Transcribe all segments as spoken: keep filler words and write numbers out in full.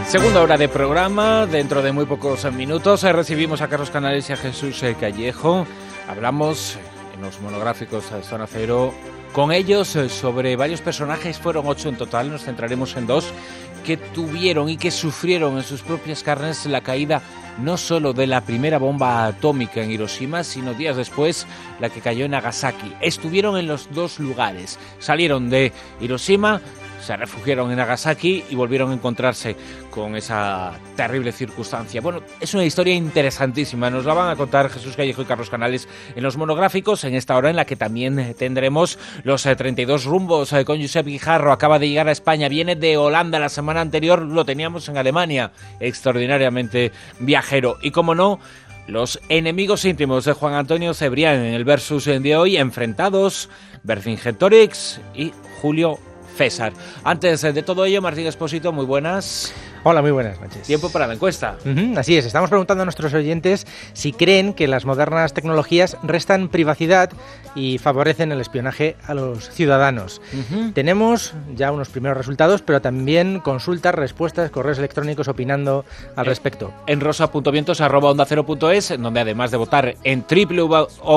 Segunda hora de programa, dentro de muy pocos minutos recibimos a Carlos Canales y a Jesús Callejo. Hablamos en los monográficos de Zona Cero con ellos sobre varios personajes, fueron ocho en total, nos centraremos en dos, que tuvieron y que sufrieron en sus propias carnes la caída no solo de la primera bomba atómica en Hiroshima, sino días después la que cayó en Nagasaki. Estuvieron en los dos lugares, salieron de Hiroshima, se refugiaron en Nagasaki y volvieron a encontrarse con esa terrible circunstancia. Bueno, es una historia interesantísima. Nos la van a contar Jesús Callejo y Carlos Canales en los monográficos, en esta hora en la que también tendremos los treinta y dos rumbos con Josep Guijarro. Acaba de llegar a España, viene de Holanda. La semana anterior lo teníamos en Alemania. Extraordinariamente viajero. Y como no, los enemigos íntimos de Juan Antonio Cebrián en el versus de hoy, enfrentados Vercingetorix y Julio César. Antes de todo ello, Martín Expósito, muy buenas. Hola, muy buenas noches. Tiempo para la encuesta. Uh-huh, así es, estamos preguntando a nuestros oyentes si creen que las modernas tecnologías restan privacidad y favorecen el espionaje a los ciudadanos. Uh-huh. Tenemos ya unos primeros resultados, pero también consultas, respuestas, correos electrónicos opinando al eh, respecto. En rosa punto vientos arroba onda cero punto es, donde además de votar en w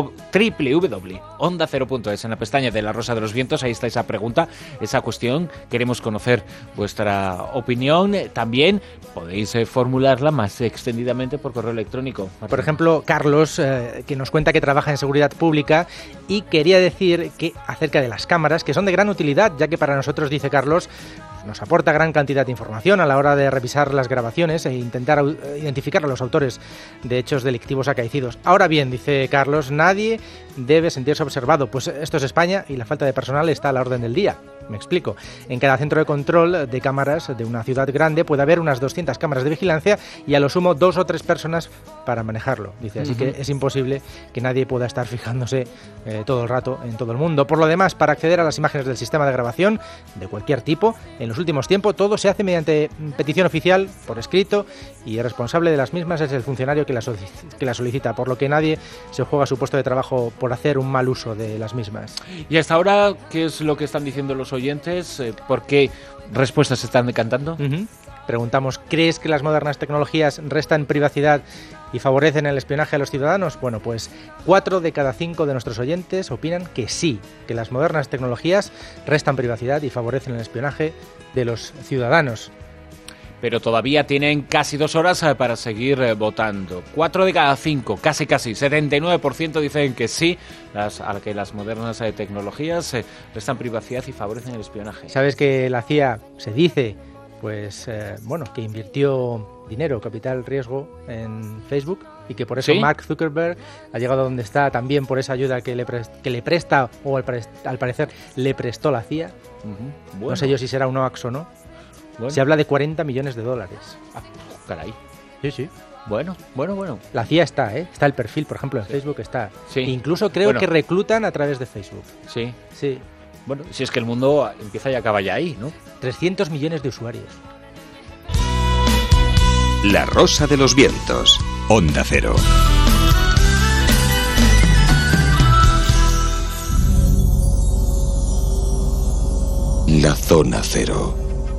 w w punto onda cero punto es, en la pestaña de La Rosa de los Vientos, ahí está esa pregunta, esa cuestión. Queremos conocer vuestra opinión. También podéis eh, formularla más extendidamente por correo electrónico. Martín. Por ejemplo, Carlos, eh, que nos cuenta que trabaja en seguridad pública y quería decir que acerca de las cámaras, que son de gran utilidad, ya que para nosotros, dice Carlos, nos aporta gran cantidad de información a la hora de revisar las grabaciones e intentar identificar a los autores de hechos delictivos acaecidos. Ahora bien, dice Carlos, nadie debe sentirse observado, pues esto es España y la falta de personal está a la orden del día. Me explico. En cada centro de control de cámaras de una ciudad grande puede haber unas doscientas cámaras de vigilancia y a lo sumo dos o tres personas para manejarlo. Dice, así uh-huh. que es imposible que nadie pueda estar fijándose eh, todo el rato en todo el mundo. Por lo demás, para acceder a las imágenes del sistema de grabación de cualquier tipo, en los últimos tiempos todo se hace mediante petición oficial, por escrito, y el responsable de las mismas es el funcionario que la, que la solicita, por lo que nadie se juega su puesto de trabajo por hacer un mal uso de las mismas. Y hasta ahora, ¿qué es lo que están diciendo los oyentes? ¿Por qué respuestas se están decantando? Uh-huh. Preguntamos, ¿crees que las modernas tecnologías restan privacidad y favorecen el espionaje a los ciudadanos? Bueno, pues cuatro de cada cinco de nuestros oyentes opinan que sí, que las modernas tecnologías restan privacidad y favorecen el espionaje de los ciudadanos. Pero todavía tienen casi dos horas para seguir votando. Cuatro de cada cinco, casi casi, setenta y nueve por ciento dicen que sí, las, a que las modernas eh, tecnologías eh, restan privacidad y favorecen el espionaje. ¿Sabes que la C I A se dice, pues, eh, bueno, que invirtió dinero, capital riesgo en Facebook? Y que por eso ¿Sí? Mark Zuckerberg ha llegado donde está, también por esa ayuda que le, prest, que le presta, o al, pre, al parecer le prestó la C I A. Uh-huh. Bueno. No sé yo si será un hoax o no. Bueno. Se habla de cuarenta millones de dólares. Ah, caray. Sí, sí. Bueno, bueno, bueno. La C I A está, ¿eh? Está el perfil, por ejemplo, en sí. Facebook está. Sí. Incluso creo bueno. que reclutan a través de Facebook. Sí. Sí. Bueno, si es que el mundo empieza y acaba ya ahí, ¿no? trescientos millones de usuarios. La Rosa de los Vientos. Onda Cero. La Zona Cero.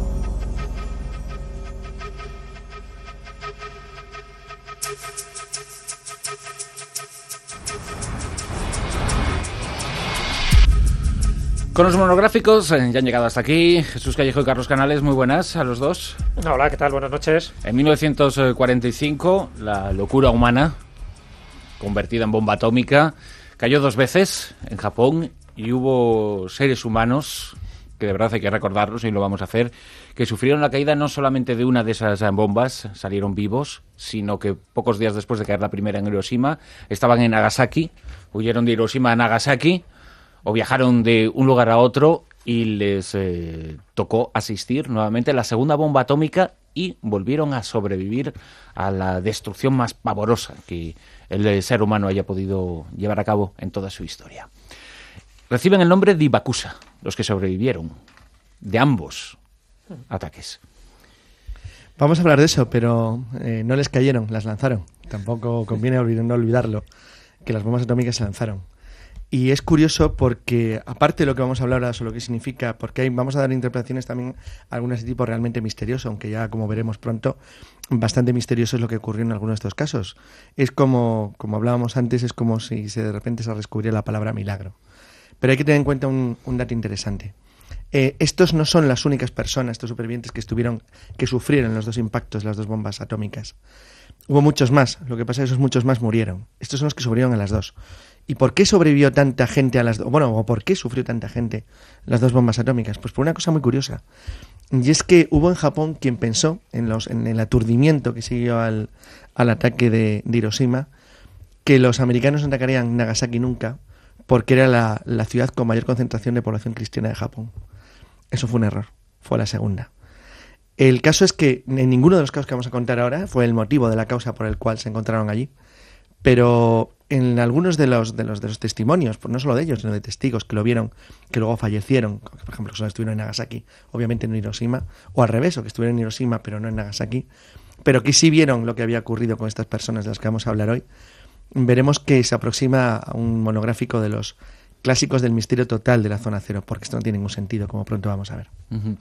Con los monográficos eh, ya han llegado hasta aquí. Jesús Callejo y Carlos Canales, muy buenas a los dos. Hola, ¿qué tal? Buenas noches. En mil novecientos cuarenta y cinco, la locura humana, convertida en bomba atómica, cayó dos veces en Japón y hubo seres humanos, que de verdad hay que recordarlos y lo vamos a hacer, que sufrieron la caída no solamente de una de esas bombas, salieron vivos, sino que pocos días después de caer la primera en Hiroshima, estaban en Nagasaki, huyeron de Hiroshima a Nagasaki, o viajaron de un lugar a otro y les eh, tocó asistir nuevamente a la segunda bomba atómica y volvieron a sobrevivir a la destrucción más pavorosa que el ser humano haya podido llevar a cabo en toda su historia. Reciben el nombre de Hibakusha, los que sobrevivieron de ambos ataques. Vamos a hablar de eso, pero eh, no les cayeron, las lanzaron. Tampoco conviene olvid- no olvidarlo, que las bombas atómicas se lanzaron. Y es curioso porque, aparte de lo que vamos a hablar ahora sobre lo que significa, porque hay, vamos a dar interpretaciones también algunas de tipo realmente misterioso, aunque ya, como veremos pronto, bastante misterioso es lo que ocurrió en algunos de estos casos. Es como, como hablábamos antes, es como si se, de repente se descubriera la palabra milagro. Pero hay que tener en cuenta un, un dato interesante. Eh, estos no son las únicas personas, estos supervivientes que estuvieron, que sufrieron los dos impactos, las dos bombas atómicas. Hubo muchos más, lo que pasa es que esos muchos más murieron. Estos son los que sobrevivieron a las dos. ¿Y por qué sobrevivió tanta gente a las dos? Bueno, o por qué sufrió tanta gente las dos bombas atómicas? Pues por una cosa muy curiosa. Y es que hubo en Japón quien pensó, en, los, en el aturdimiento que siguió al, al ataque de, de Hiroshima, que los americanos no atacarían Nagasaki nunca, porque era la, la ciudad con mayor concentración de población cristiana de Japón. Eso fue un error, fue la segunda. El caso es que en ninguno de los casos que vamos a contar ahora fue el motivo de la causa por el cual se encontraron allí, pero en algunos de los, de los, de los testimonios, pues no solo de ellos, sino de testigos que lo vieron, que luego fallecieron, por ejemplo, que solo estuvieron en Nagasaki, obviamente en Hiroshima, o al revés, o que estuvieron en Hiroshima pero no en Nagasaki, pero que sí vieron lo que había ocurrido con estas personas de las que vamos a hablar hoy, veremos que se aproxima a un monográfico de los clásicos del misterio total de la zona cero, porque esto no tiene ningún sentido, como pronto vamos a ver. Uh-huh.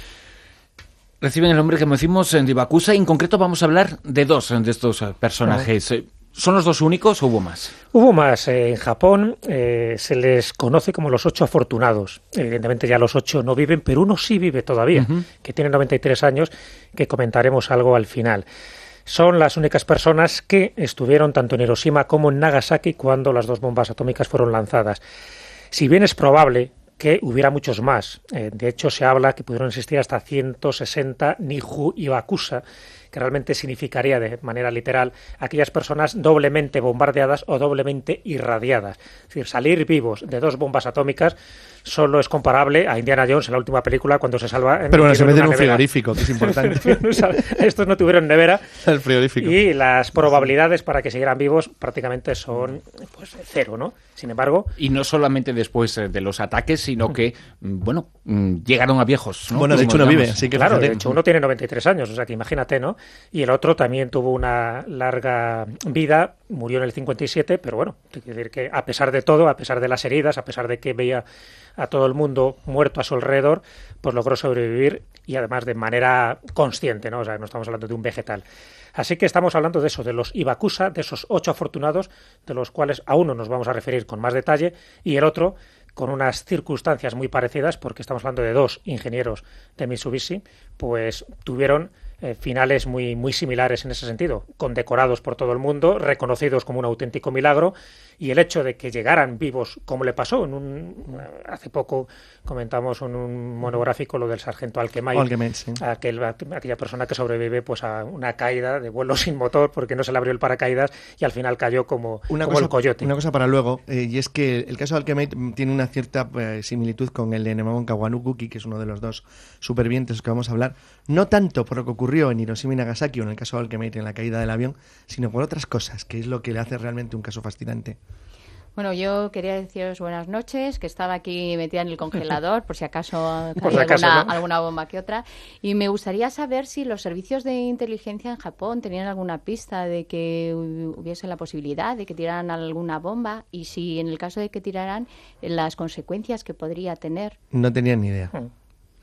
Reciben el nombre, como decimos, de Hibakusa, y en concreto vamos a hablar de dos de estos personajes. Uh-huh. ¿Son los dos únicos o hubo más? Hubo más. Eh, en Japón eh, se les conoce como los ocho afortunados. Evidentemente ya los ocho no viven, pero uno sí vive todavía, uh-huh. que tiene noventa y tres años, que comentaremos algo al final. Son las únicas personas que estuvieron tanto en Hiroshima como en Nagasaki cuando las dos bombas atómicas fueron lanzadas. Si bien es probable que hubiera muchos más, eh, de hecho se habla que pudieron existir hasta ciento sesenta Nihon Hibakusa, que realmente significaría de manera literal aquellas personas doblemente bombardeadas o doblemente irradiadas. Es decir, salir vivos de dos bombas atómicas solo es comparable a Indiana Jones en la última película cuando se salva... Pero bueno, se mete en un frigorífico, que es importante. Estos no tuvieron nevera. El frigorífico. Y las probabilidades para que siguieran vivos prácticamente son pues cero, ¿no? Sin embargo... Y no solamente después de los ataques, sino que, bueno, llegaron a viejos, ¿no? Bueno, de hecho uno vive, así que claro, fíjate. de hecho uno tiene noventa y tres años, o sea que imagínate, ¿no? Y el otro también tuvo una larga vida, murió en el cincuenta y siete, pero bueno, hay que decir que a pesar de todo, a pesar de las heridas, a pesar de que veía a todo el mundo muerto a su alrededor, pues logró sobrevivir y además de manera consciente, ¿no? O sea, no estamos hablando de un vegetal. Así que estamos hablando de eso, de los Hibakusa, de esos ocho afortunados, de los cuales a uno nos vamos a referir con más detalle y el otro con unas circunstancias muy parecidas, porque estamos hablando de dos ingenieros de Mitsubishi, pues tuvieron eh, finales muy, muy similares en ese sentido, condecorados por todo el mundo, reconocidos como un auténtico milagro, y el hecho de que llegaran vivos, como le pasó en un hace poco comentamos en un monográfico lo del sargento Alkemay, Alkemay sí. aquel, aquella persona que sobrevive pues a una caída de vuelo sin motor porque no se le abrió el paracaídas y al final cayó como, una como cosa, el coyote. Una cosa para luego, eh, y es que el caso de Alkemay tiene una cierta eh, similitud con el de Nemamon Kawanukuki, que es uno de los dos supervivientes que vamos a hablar, no tanto por lo que ocurrió en Hiroshima y Nagasaki o en el caso de Alkemay en la caída del avión, sino por otras cosas, que es lo que le hace realmente un caso fascinante. Bueno, yo quería deciros buenas noches, que estaba aquí metida en el congelador, por si acaso por si acaso, alguna, ¿no? alguna bomba que otra. Y me gustaría saber si los servicios de inteligencia en Japón tenían alguna pista de que hubiese la posibilidad de que tiraran alguna bomba y si en el caso de que tiraran, las consecuencias que podría tener. No tenían ni idea. Hmm.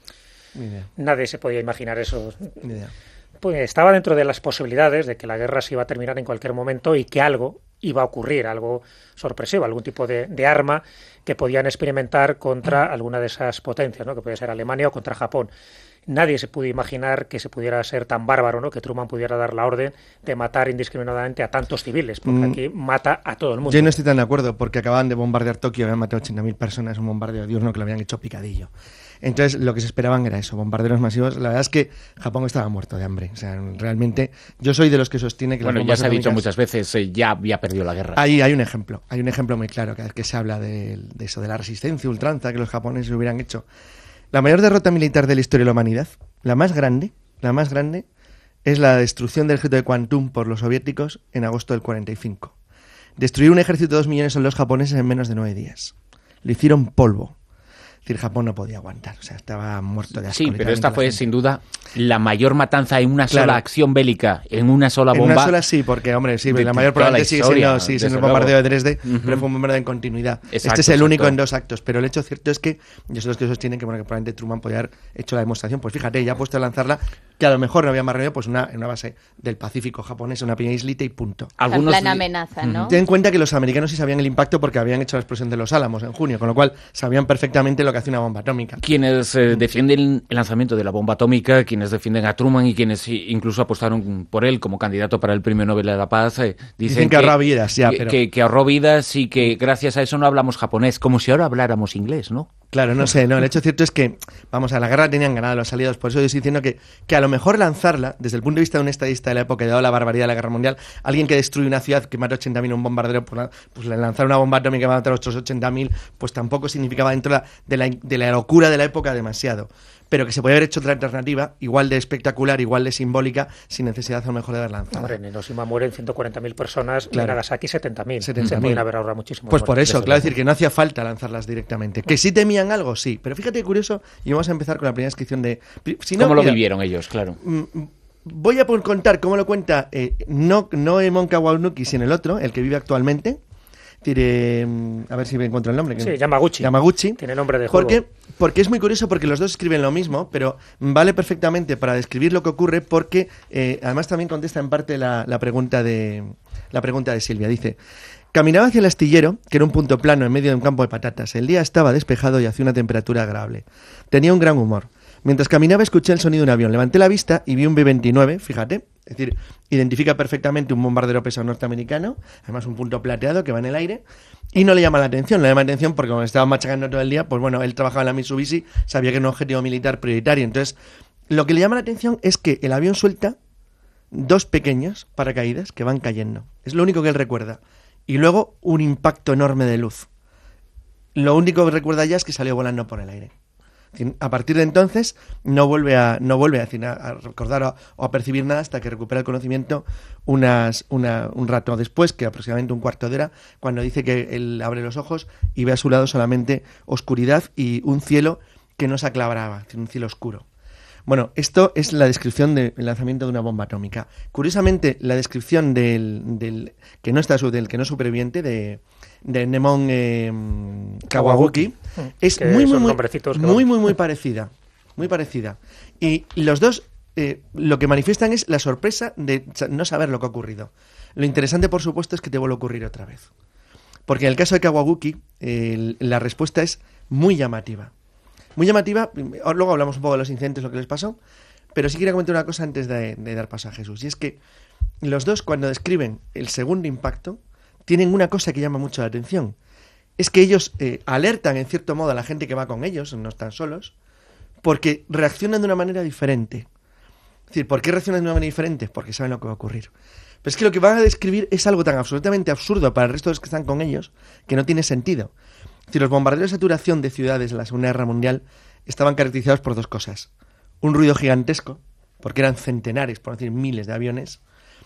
Ni idea. Nadie se podía imaginar eso. Ni idea. Pues estaba dentro de las posibilidades de que la guerra se iba a terminar en cualquier momento y que algo iba a ocurrir, algo sorpresivo, algún tipo de, de arma que podían experimentar contra alguna de esas potencias, ¿no? Que puede ser Alemania o contra Japón. Nadie se pudo imaginar que se pudiera ser tan bárbaro, ¿no? Que Truman pudiera dar la orden de matar indiscriminadamente a tantos civiles, porque mm. aquí mata a todo el mundo. Yo no estoy tan de acuerdo, porque acababan de bombardear Tokio, habían matado ochenta mil personas, un bombardeo diurno que lo habían hecho picadillo. Entonces, lo que se esperaban era eso, bombarderos masivos. La verdad es que Japón estaba muerto de hambre. O sea, realmente, yo soy de los que sostiene que... Bueno, las ya se ha atómicas... dicho muchas veces, eh, ya había perdido la guerra. Ahí hay un ejemplo, hay un ejemplo muy claro, cada vez que se habla de, de eso, de la resistencia ultranza que los japoneses hubieran hecho. La mayor derrota militar de la historia de la humanidad, la más grande, la más grande, es la destrucción del ejército de Kwantung por los soviéticos en agosto del cuarenta y cinco. Destruir un ejército de dos millones de soldados japoneses en menos de nueve días. Lo hicieron polvo. Es decir, Japón no podía aguantar, o sea, estaba muerto de asco. Sí, pero esta fue gente. sin duda la mayor matanza en una Claro. sola acción bélica, en una sola bomba. En una sola sí, porque, hombre, sí, de la mayor toda la probablemente sigue historia, siendo, sigue siendo el desde bombardeo de luego. Dresde, Ujú. pero fue un bombardeo en continuidad. Exacto, este es el único exacto. en dos actos, pero el hecho cierto es que, y eso es los que sostienen que, bueno, que probablemente Truman podía haber hecho la demostración, pues fíjate, ya ha puesto a lanzarla, que a lo mejor no había más remedio, pues una, en una base del Pacífico japonés, una pequeña islita y punto. En plan amenaza, ¿no? Ten en cuenta que los americanos sí sabían el impacto porque habían hecho la explosión de los Álamos en junio, con lo cual sabían perfectamente lo que hace una bomba atómica. Quienes eh, defienden el lanzamiento de la bomba atómica, quienes defienden a Truman y quienes incluso apostaron por él como candidato para el Premio Nobel de la Paz, eh, dicen, Dicen que ahorró vidas, ya, que, pero- que, que ahorró vidas y que gracias a eso no hablamos japonés, como si ahora habláramos inglés, ¿no? Claro, no sé, no, el hecho cierto es que, vamos, a la guerra tenían ganada los aliados, por eso yo estoy diciendo que, que a lo mejor lanzarla, desde el punto de vista de un estadista de la época, dado la barbaridad de la guerra mundial, alguien que destruye una ciudad que mata ochenta mil en un bombardero, pues, la- pues lanzar una bomba atómica que va a matar otros ochenta mil, pues tampoco significaba dentro de la, de, la, de la locura de la época demasiado. Pero que se podía haber hecho otra alternativa, igual de espectacular, igual de simbólica, sin necesidad a lo mejor de haber lanzado. Hombre, en Hiroshima mueren ciento cuarenta mil personas, Claro. en Nagasaki setenta mil. setenta Se mil. pueden haber ahorrado muchísimo. Pues por eso, claro, decir que no hacía falta lanzarlas directamente. Que sí temían algo, sí. Pero fíjate qué curioso, y vamos a empezar con la primera descripción de... Si no, ¿Cómo lo mira, vivieron ellos, claro? mm, Voy a por contar cómo lo cuenta, eh, no, no Emon Kawanuki, sino el otro, el que vive actualmente. Es decir, eh, a ver si me encuentro el nombre. que- Sí, Yamaguchi. Yamaguchi. Tiene nombre de juego. Porque, porque es muy curioso porque los dos escriben lo mismo, pero vale perfectamente para describir lo que ocurre porque eh, además también contesta en parte la, la pregunta de la pregunta de Silvia. Dice: caminaba hacia el astillero, que era un punto plano en medio de un campo de patatas. El día estaba despejado y hacía una temperatura agradable. Tenía un gran humor. Mientras caminaba escuché el sonido de un avión. Levanté la vista y vi un B veintinueve, fíjate. Es decir, identifica perfectamente un bombardero pesado norteamericano, además un punto plateado que va en el aire, y no le llama la atención. No le llama la atención porque como estaba machacando todo el día, pues bueno, él trabajaba en la Mitsubishi, sabía que era un objetivo militar prioritario. Entonces, lo que le llama la atención es que el avión suelta dos pequeños paracaídas que van cayendo. Es lo único que él recuerda. Y luego un impacto enorme de luz. Lo único que recuerda ya es que salió volando por el aire. A partir de entonces no vuelve a no vuelve a, decir, a recordar o, o a percibir nada hasta que recupera el conocimiento unas, una, un rato después, que aproximadamente un cuarto de hora, cuando dice que él abre los ojos y ve a su lado solamente oscuridad y un cielo que no se aclaraba, un cielo oscuro. Bueno, esto es la descripción del lanzamiento de una bomba atómica. Curiosamente, la descripción del, del que no está del que no es superviviente de, de Nemon eh, Kawaguchi es Que muy muy son muy, nombrecitos que muy van- muy muy parecida, muy parecida. Y los dos eh, lo que manifiestan es la sorpresa de no saber lo que ha ocurrido. Lo interesante, por supuesto, es que te vuelve a ocurrir otra vez. Porque en el caso de Kawaguchi, eh, la respuesta es muy llamativa. Muy llamativa, luego hablamos un poco de los incidentes, lo que les pasó, pero sí quería comentar una cosa antes de, de dar paso a Jesús, y es que los dos, cuando describen el segundo impacto, tienen una cosa que llama mucho la atención. Es que ellos eh, alertan, en cierto modo, a la gente que va con ellos, no están solos, porque reaccionan de una manera diferente. Es decir, ¿por qué reaccionan de una manera diferente? Porque saben lo que va a ocurrir. Pero es que lo que van a describir es algo tan absolutamente absurdo para el resto de los que están con ellos que no tiene sentido. Es decir, los bombardeos de saturación de ciudades en la Segunda Guerra Mundial estaban caracterizados por dos cosas. Un ruido gigantesco, porque eran centenares, por no decir miles de aviones.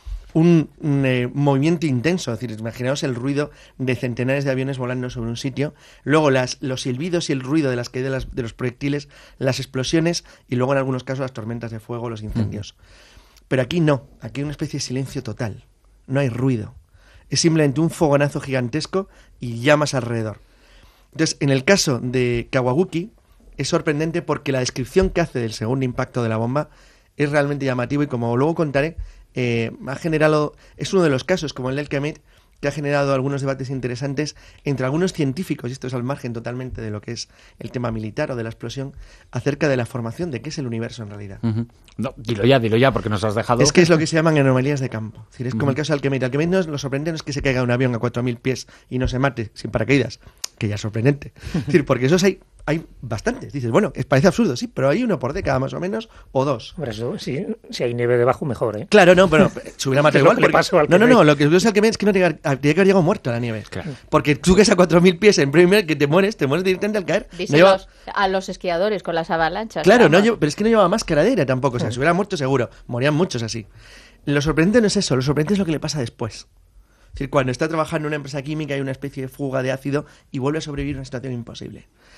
Un, un eh, movimiento intenso, es decir, imaginaos el ruido de centenares de aviones volando sobre un sitio. Luego las, los silbidos y el ruido de las caídas de, las, de los proyectiles, las explosiones y luego en algunos casos las tormentas de fuego, los incendios. Mm. Pero aquí no, aquí hay una especie de silencio total. No hay ruido. Es simplemente un fogonazo gigantesco y llamas alrededor. Entonces, en el caso de Kawaguchi, es sorprendente porque la descripción que hace del segundo impacto de la bomba es realmente llamativo y, como luego contaré, eh, ha generado, es uno de los casos, como el del Kemet, que ha generado algunos debates interesantes entre algunos científicos, y esto es al margen totalmente de lo que es el tema militar o de la explosión, acerca de la formación de qué es el universo en realidad. Uh-huh. No, dilo ya, dilo ya, porque nos has dejado... Es que es lo que se llaman anomalías de campo. Es decir, es como Uh-huh. el caso del Kemet. El Kemet no es, lo sorprendente no es que se caiga un avión a cuatro mil pies y no se mate sin paracaídas, que ya es sorprendente. Es decir, porque esos hay, hay bastantes. Dices, bueno, es, parece absurdo, sí, pero hay uno por década más o menos, o dos. Hombre, eso, sí, si hay nieve debajo, mejor, ¿eh? Claro, no, pero se hubiera matado Es lo igual. que le porque- pasó al no, no, Kemet. no, lo que es al Kemet es que no tenía, tenía que haber llegado muerto a la nieve. Claro. Porque tú que es a cuatro mil pies en primer que te mueres, te mueres directamente al caer. No lleva- Díselos a los esquiadores con las avalanchas. Claro, no, vamos. lle- pero es que no llevaba mascaradera tampoco. O sea, se hubiera muerto seguro. Morían muchos así. Lo sorprendente no es eso, lo sorprendente es lo que le pasa después. Es decir, cuando está trabajando en una empresa química hay una especie de fuga de ácido y vuelve a sobrevivir a una situación imposible.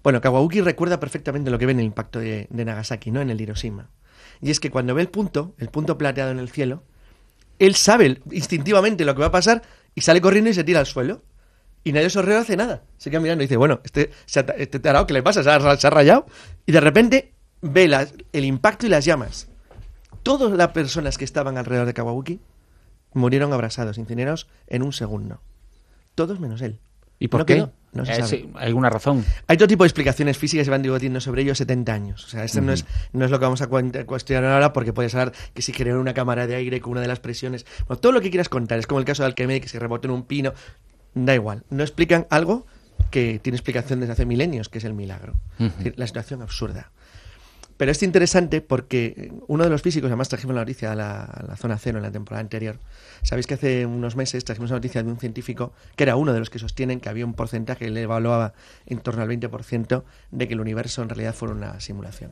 Bueno, Kawauki recuerda perfectamente lo que ve en el impacto de, de Nagasaki, no en el Hiroshima. Y es que cuando ve el punto, el punto plateado en el cielo, él sabe instintivamente lo que va a pasar y sale corriendo y se tira al suelo. Y nadie se hace nada. Se queda mirando y dice, bueno, este, este tarado, ¿qué le pasa? ¿Se ha, se ha rayado? Y de repente ve las, el impacto y las llamas. Todas las personas que estaban alrededor de Kawauki murieron abrasados, incinerados en un segundo. Todos menos él. ¿Y por no qué? Quedó, no se eh, sabe. sí, ¿hay alguna razón? Hay otro tipo de explicaciones físicas que se van debatiendo sobre ello setenta años. O sea, esto uh-huh. no, es, no es lo que vamos a cuestionar ahora, porque puedes hablar que si generó una cámara de aire con una de las presiones. Bueno, todo lo que quieras contar. Es como el caso de Alquemedes, que se rebotó en un pino. Da igual. No explican algo que tiene explicación desde hace milenios, que es el milagro. Uh-huh. Es decir, la situación absurda. Pero es interesante porque uno de los físicos, además trajimos la noticia a la, a la zona cero en la temporada anterior. Sabéis que hace unos meses trajimos la noticia de un científico que era uno de los que sostienen que había un porcentaje que le evaluaba en torno al veinte por ciento de que el universo en realidad fuera una simulación.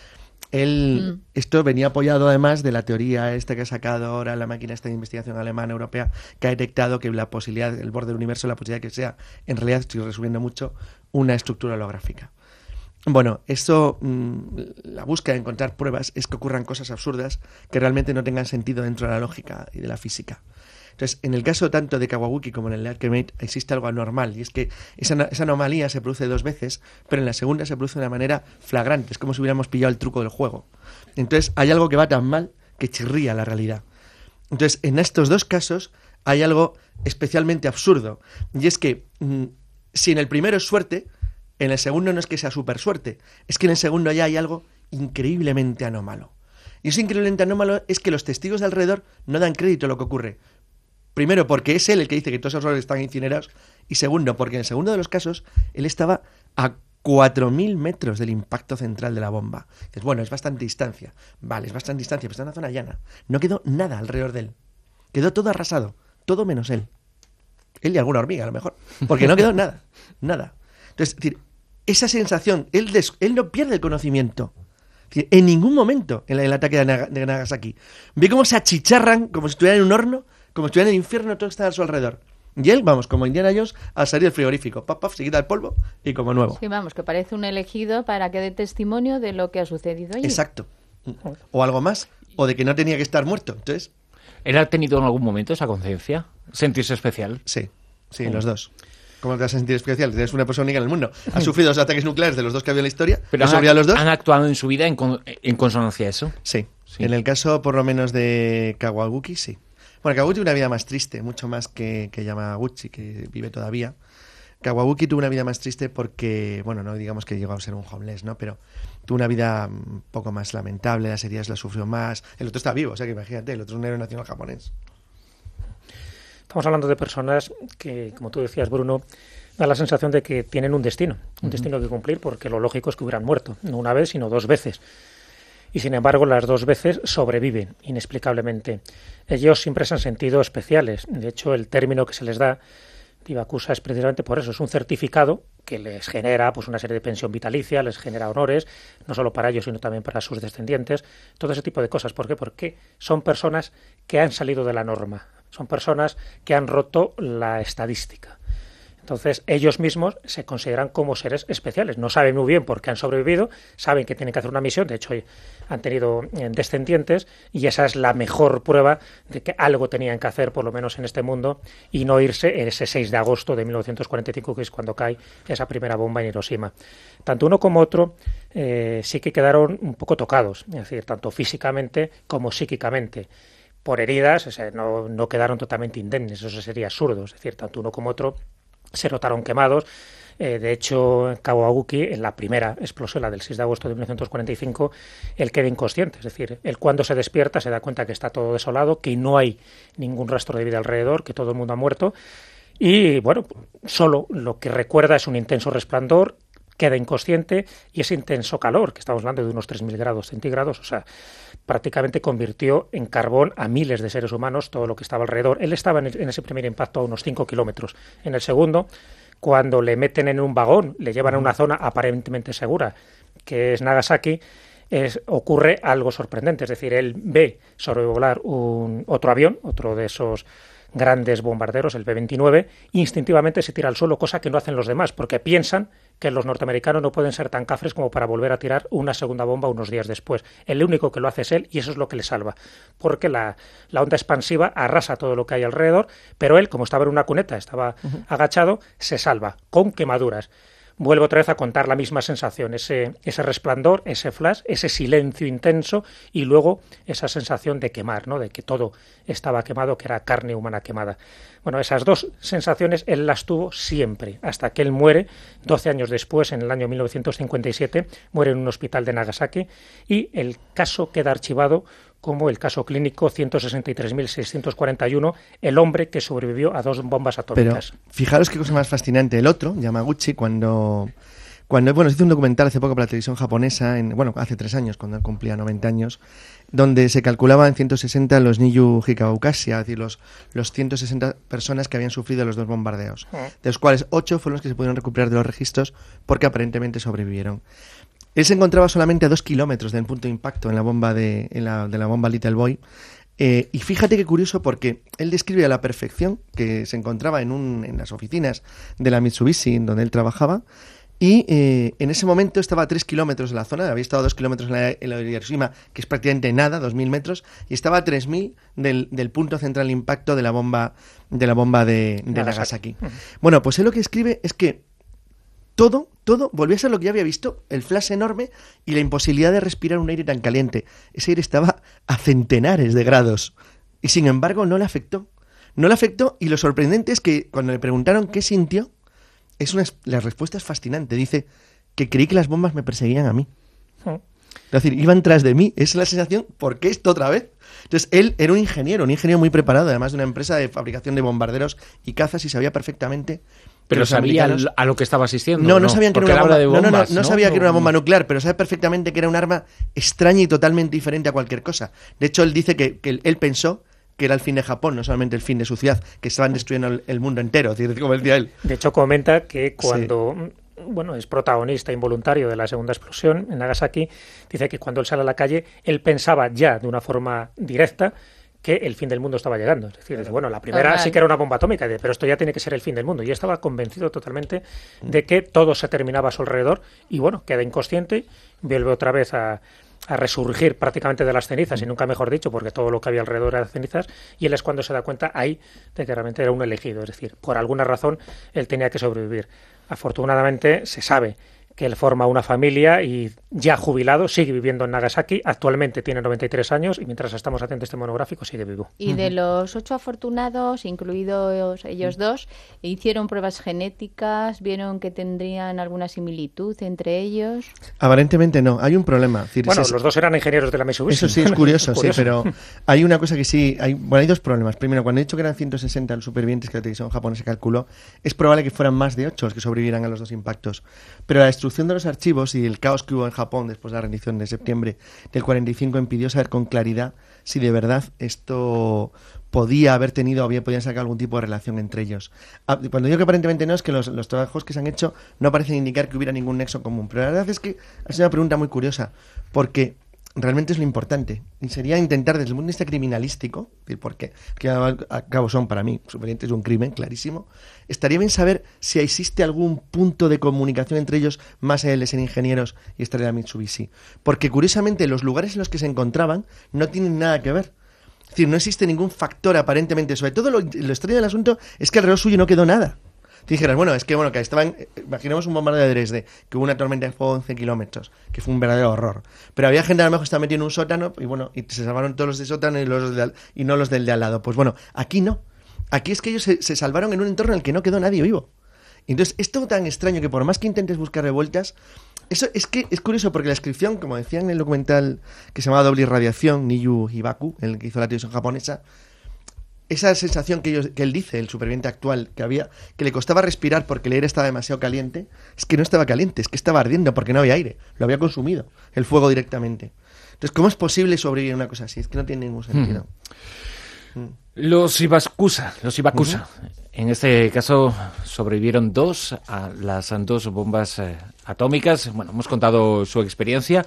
Él, mm. Esto venía apoyado además de la teoría esta que ha sacado ahora la máquina esta de investigación alemana europea, que ha detectado que la posibilidad, el borde del universo, la posibilidad de que sea, en realidad, estoy resumiendo mucho, una estructura holográfica. Bueno, esto, mmm, la búsqueda de encontrar pruebas es que ocurran cosas absurdas que realmente no tengan sentido dentro de la lógica y de la física. Entonces, en el caso tanto de Kawauki como en el de Archimede existe algo anormal, y es que esa, esa anomalía se produce dos veces, pero en la segunda se produce de una manera flagrante, es como si hubiéramos pillado el truco del juego. Entonces, hay algo que va tan mal que chirría la realidad. Entonces, en estos dos casos hay algo especialmente absurdo, y es que mmm, si en el primero es suerte, en el segundo no es que sea super suerte, es que en el segundo ya hay algo increíblemente anómalo. Y eso increíblemente anómalo es que los testigos de alrededor no dan crédito a lo que ocurre. Primero, porque es él el que dice que todos esos roles están incinerados, y segundo, porque en el segundo de los casos él estaba a cuatro mil metros del impacto central de la bomba. Dices, bueno, es bastante distancia. Vale, es bastante distancia, pero está en una zona llana. No quedó nada alrededor de él. Quedó todo arrasado, todo menos él. Él y alguna hormiga, a lo mejor. Porque no quedó nada, nada. Entonces, es decir, esa sensación, él, des, él no pierde el conocimiento. Es decir, en ningún momento en el ataque de, Naga, de Nagasaki. Ve cómo se achicharran, como si estuvieran en un horno, como si estuvieran en el infierno, todo está a su alrededor. Y él, vamos, como Indiana Jones, al salir del frigorífico. Paf, paf, se quita el polvo y como nuevo. Sí, vamos, que parece un elegido para que dé testimonio de lo que ha sucedido allí. Exacto. O algo más, o de que no tenía que estar muerto. Entonces, ¿él ha tenido en algún momento esa conciencia? ¿Sentirse especial? Sí, sí, los dos. ¿Cómo te vas a sentir especial? Eres una persona única en el mundo. Has sufrido dos ataques nucleares de los dos que había en la historia. ¿Pero han, a los dos? han actuado en su vida en, con, en consonancia a eso? Sí. sí. En el caso, por lo menos, de Kawauki, sí. Bueno, Kawauki tuvo una vida más triste, mucho más que, que Yamaguchi, que vive todavía. Kawauki tuvo una vida más triste porque, bueno, no digamos que llegó a ser un homeless, ¿no? Pero tuvo una vida un poco más lamentable, las heridas las sufrió más. El otro está vivo, o sea que imagínate, el otro es un héroe nacional japonés. Estamos hablando de personas que, como tú decías, Bruno, da la sensación de que tienen un destino, un uh-huh. destino que cumplir, porque lo lógico es que hubieran muerto, no una vez, sino dos veces. Y sin embargo, las dos veces sobreviven, inexplicablemente. Ellos siempre se han sentido especiales. De hecho, el término que se les da, Hibakusha, es precisamente por eso. Es un certificado que les genera pues una serie de pensión vitalicia, les genera honores, no solo para ellos, sino también para sus descendientes. Todo ese tipo de cosas. ¿Por qué? Porque son personas que han salido de la norma. Son personas que han roto la estadística. Entonces, ellos mismos se consideran como seres especiales. No saben muy bien por qué han sobrevivido, saben que tienen que hacer una misión, de hecho han tenido descendientes, y esa es la mejor prueba de que algo tenían que hacer, por lo menos en este mundo, y no irse en ese seis de agosto de mil novecientos cuarenta y cinco, que es cuando cae esa primera bomba en Hiroshima. Tanto uno como otro eh, sí que quedaron un poco tocados, es decir, tanto físicamente como psíquicamente. Por heridas, o sea, no, no quedaron totalmente indemnes, eso sería absurdo, es decir, tanto uno como otro se notaron quemados. Eh, de hecho, Kawauki, en la primera explosión, la del seis de agosto de mil novecientos cuarenta y cinco, él queda inconsciente. Es decir, él cuando se despierta se da cuenta que está todo desolado, que no hay ningún rastro de vida alrededor, que todo el mundo ha muerto. Y, bueno, solo lo que recuerda es un intenso resplandor, queda inconsciente, y ese intenso calor, que estamos hablando de unos tres mil grados centígrados, o sea, prácticamente convirtió en carbón a miles de seres humanos todo lo que estaba alrededor. Él estaba en, el, en ese primer impacto a unos cinco kilómetros. En el segundo, cuando le meten en un vagón, le llevan a una zona aparentemente segura, que es Nagasaki, es, ocurre algo sorprendente. Es decir, él ve sobrevolar un, otro avión, otro de esos grandes bombarderos, el B veintinueve, instintivamente se tira al suelo, cosa que no hacen los demás, porque piensan que los norteamericanos no pueden ser tan cafres como para volver a tirar una segunda bomba unos días después. El único que lo hace es él y eso es lo que le salva, porque la, la onda expansiva arrasa todo lo que hay alrededor, pero él, como estaba en una cuneta, estaba uh-huh. agachado, se salva, con quemaduras. Vuelvo otra vez a contar la misma sensación, ese, ese resplandor, ese flash, ese silencio intenso y luego esa sensación de quemar, ¿no? De que todo estaba quemado, que era carne humana quemada. Bueno, esas dos sensaciones él las tuvo siempre, hasta que él muere doce años después, en el año mil novecientos cincuenta y siete, muere en un hospital de Nagasaki y el caso queda archivado como el caso clínico ciento sesenta y tres mil seiscientos cuarenta y uno, el hombre que sobrevivió a dos bombas atómicas. Pero fijaros qué cosa más fascinante. El otro, Yamaguchi, cuando, cuando bueno, se hizo un documental hace poco para la televisión japonesa, en, bueno, hace tres años, cuando él cumplía noventa años, donde se calculaba en ciento sesenta los Niyu Hikaukashi, es decir, los, los ciento sesenta personas que habían sufrido los dos bombardeos, de los cuales ocho fueron los que se pudieron recuperar de los registros porque aparentemente sobrevivieron. Él se encontraba solamente a dos kilómetros del punto de impacto en la bomba de, en la, de la bomba Little Boy. Eh, y fíjate qué curioso, porque él describe a la perfección que se encontraba en, un, en las oficinas de la Mitsubishi donde él trabajaba. Y eh, en ese momento estaba a tres kilómetros de la zona, había estado a dos kilómetros en la, en la de Hiroshima, que es prácticamente nada, dos mil metros, y estaba a tres mil del, del punto central de impacto de la bomba de, la bomba de, de Nagasaki. Uh-huh. Bueno, pues él lo que escribe es que Todo, todo volvió a ser lo que ya había visto, el flash enorme y la imposibilidad de respirar un aire tan caliente. Ese aire estaba a centenares de grados y sin embargo no le afectó. No le afectó y lo sorprendente es que cuando le preguntaron qué sintió, es una, la respuesta es fascinante. Dice que creí que las bombas me perseguían a mí. Es decir, iban tras de mí. Esa es la sensación, ¿por qué esto otra vez? Entonces, él era un ingeniero, un ingeniero muy preparado, además de una empresa de fabricación de bombarderos y cazas y sabía perfectamente... Pero sabía a lo que estaba asistiendo. No, no, no sabían que era una bomba, de bombas, no, no, no, no, ¿no? sabía que era una bomba nuclear, pero sabe perfectamente que era un arma extraña y totalmente diferente a cualquier cosa. De hecho, él dice que, que él pensó que era el fin de Japón, no solamente el fin de su ciudad, que estaban destruyendo el, el mundo entero, como decía él. De hecho, comenta que cuando... Sí. Bueno, es protagonista involuntario de la segunda explosión en Nagasaki, dice que cuando él sale a la calle, él pensaba ya de una forma directa que el fin del mundo estaba llegando. Es decir, bueno, la primera Ajá. sí que era una bomba atómica, pero esto ya tiene que ser el fin del mundo. Y estaba convencido totalmente de que todo se terminaba a su alrededor y, bueno, queda inconsciente, vuelve otra vez a, a resurgir prácticamente de las cenizas, y nunca mejor dicho, porque todo lo que había alrededor era cenizas, y él es cuando se da cuenta ahí de que realmente era un elegido. Es decir, por alguna razón él tenía que sobrevivir. Afortunadamente se sabe que él forma una familia y ya jubilado sigue viviendo en Nagasaki, actualmente tiene noventa y tres años y mientras estamos atentos a este monográfico sigue vivo. Y de los ocho afortunados, incluidos ellos dos, hicieron pruebas genéticas, vieron que tendrían alguna similitud entre ellos. Aparentemente no, hay un problema. Es decir, bueno, es, los dos eran ingenieros de la Mitsubishi. Eso sí es curioso, sí, pero hay una cosa que sí, hay, bueno, hay dos problemas. Primero, cuando he dicho que eran ciento sesenta los supervivientes que la televisión japonesa calculó, es probable que fueran más de ocho los que sobrevivieran a los dos impactos. Pero la destrucción de los archivos y el caos que hubo en Japón después de la rendición de septiembre del cuarenta y cinco impidió saber con claridad si de verdad esto podía haber tenido o bien podían sacar algún tipo de relación entre ellos. Cuando digo que aparentemente no, es que los, los trabajos que se han hecho no parecen indicar que hubiera ningún nexo común. Pero la verdad es que es una pregunta muy curiosa, porque realmente es lo importante. Y sería intentar desde el punto de vista criminalístico, porque que a cabo son para mí supervivientes de un crimen clarísimo, estaría bien saber si existe algún punto de comunicación entre ellos más allá de ser ingenieros y estar en la Mitsubishi. Porque curiosamente los lugares en los que se encontraban no tienen nada que ver. Es decir, no existe ningún factor aparentemente. Sobre todo lo, lo extraño del asunto es que alrededor suyo no quedó nada. Dijeras, bueno, es que bueno que estaban, imaginemos un bombardeo de Dresde, que hubo una tormenta de fuego de once kilómetros, que fue un verdadero horror. Pero había gente a lo mejor que estaba metida en un sótano y bueno, y se salvaron todos los de sótano y, los de al, y no los del de al lado. Pues bueno, aquí no. Aquí es que ellos se, se salvaron en un entorno en el que no quedó nadie vivo. Entonces, es todo tan extraño que por más que intentes buscar revueltas, eso es que es curioso porque la descripción, como decía en el documental que se llamaba Doble Irradiación, Niyu Hibaku, el que hizo la televisión japonesa, esa sensación que, ellos, que él dice, el superviviente actual, que había, que le costaba respirar porque el aire estaba demasiado caliente, es que no estaba caliente, es que estaba ardiendo porque no había aire, lo había consumido, el fuego directamente. Entonces, ¿cómo es posible sobrevivir a una cosa así? Es que no tiene ningún sentido. Mm. Mm. Los Ibakusa, los Ibakusa, uh-huh. En este caso sobrevivieron dos a las dos bombas eh, atómicas. Bueno, hemos contado su experiencia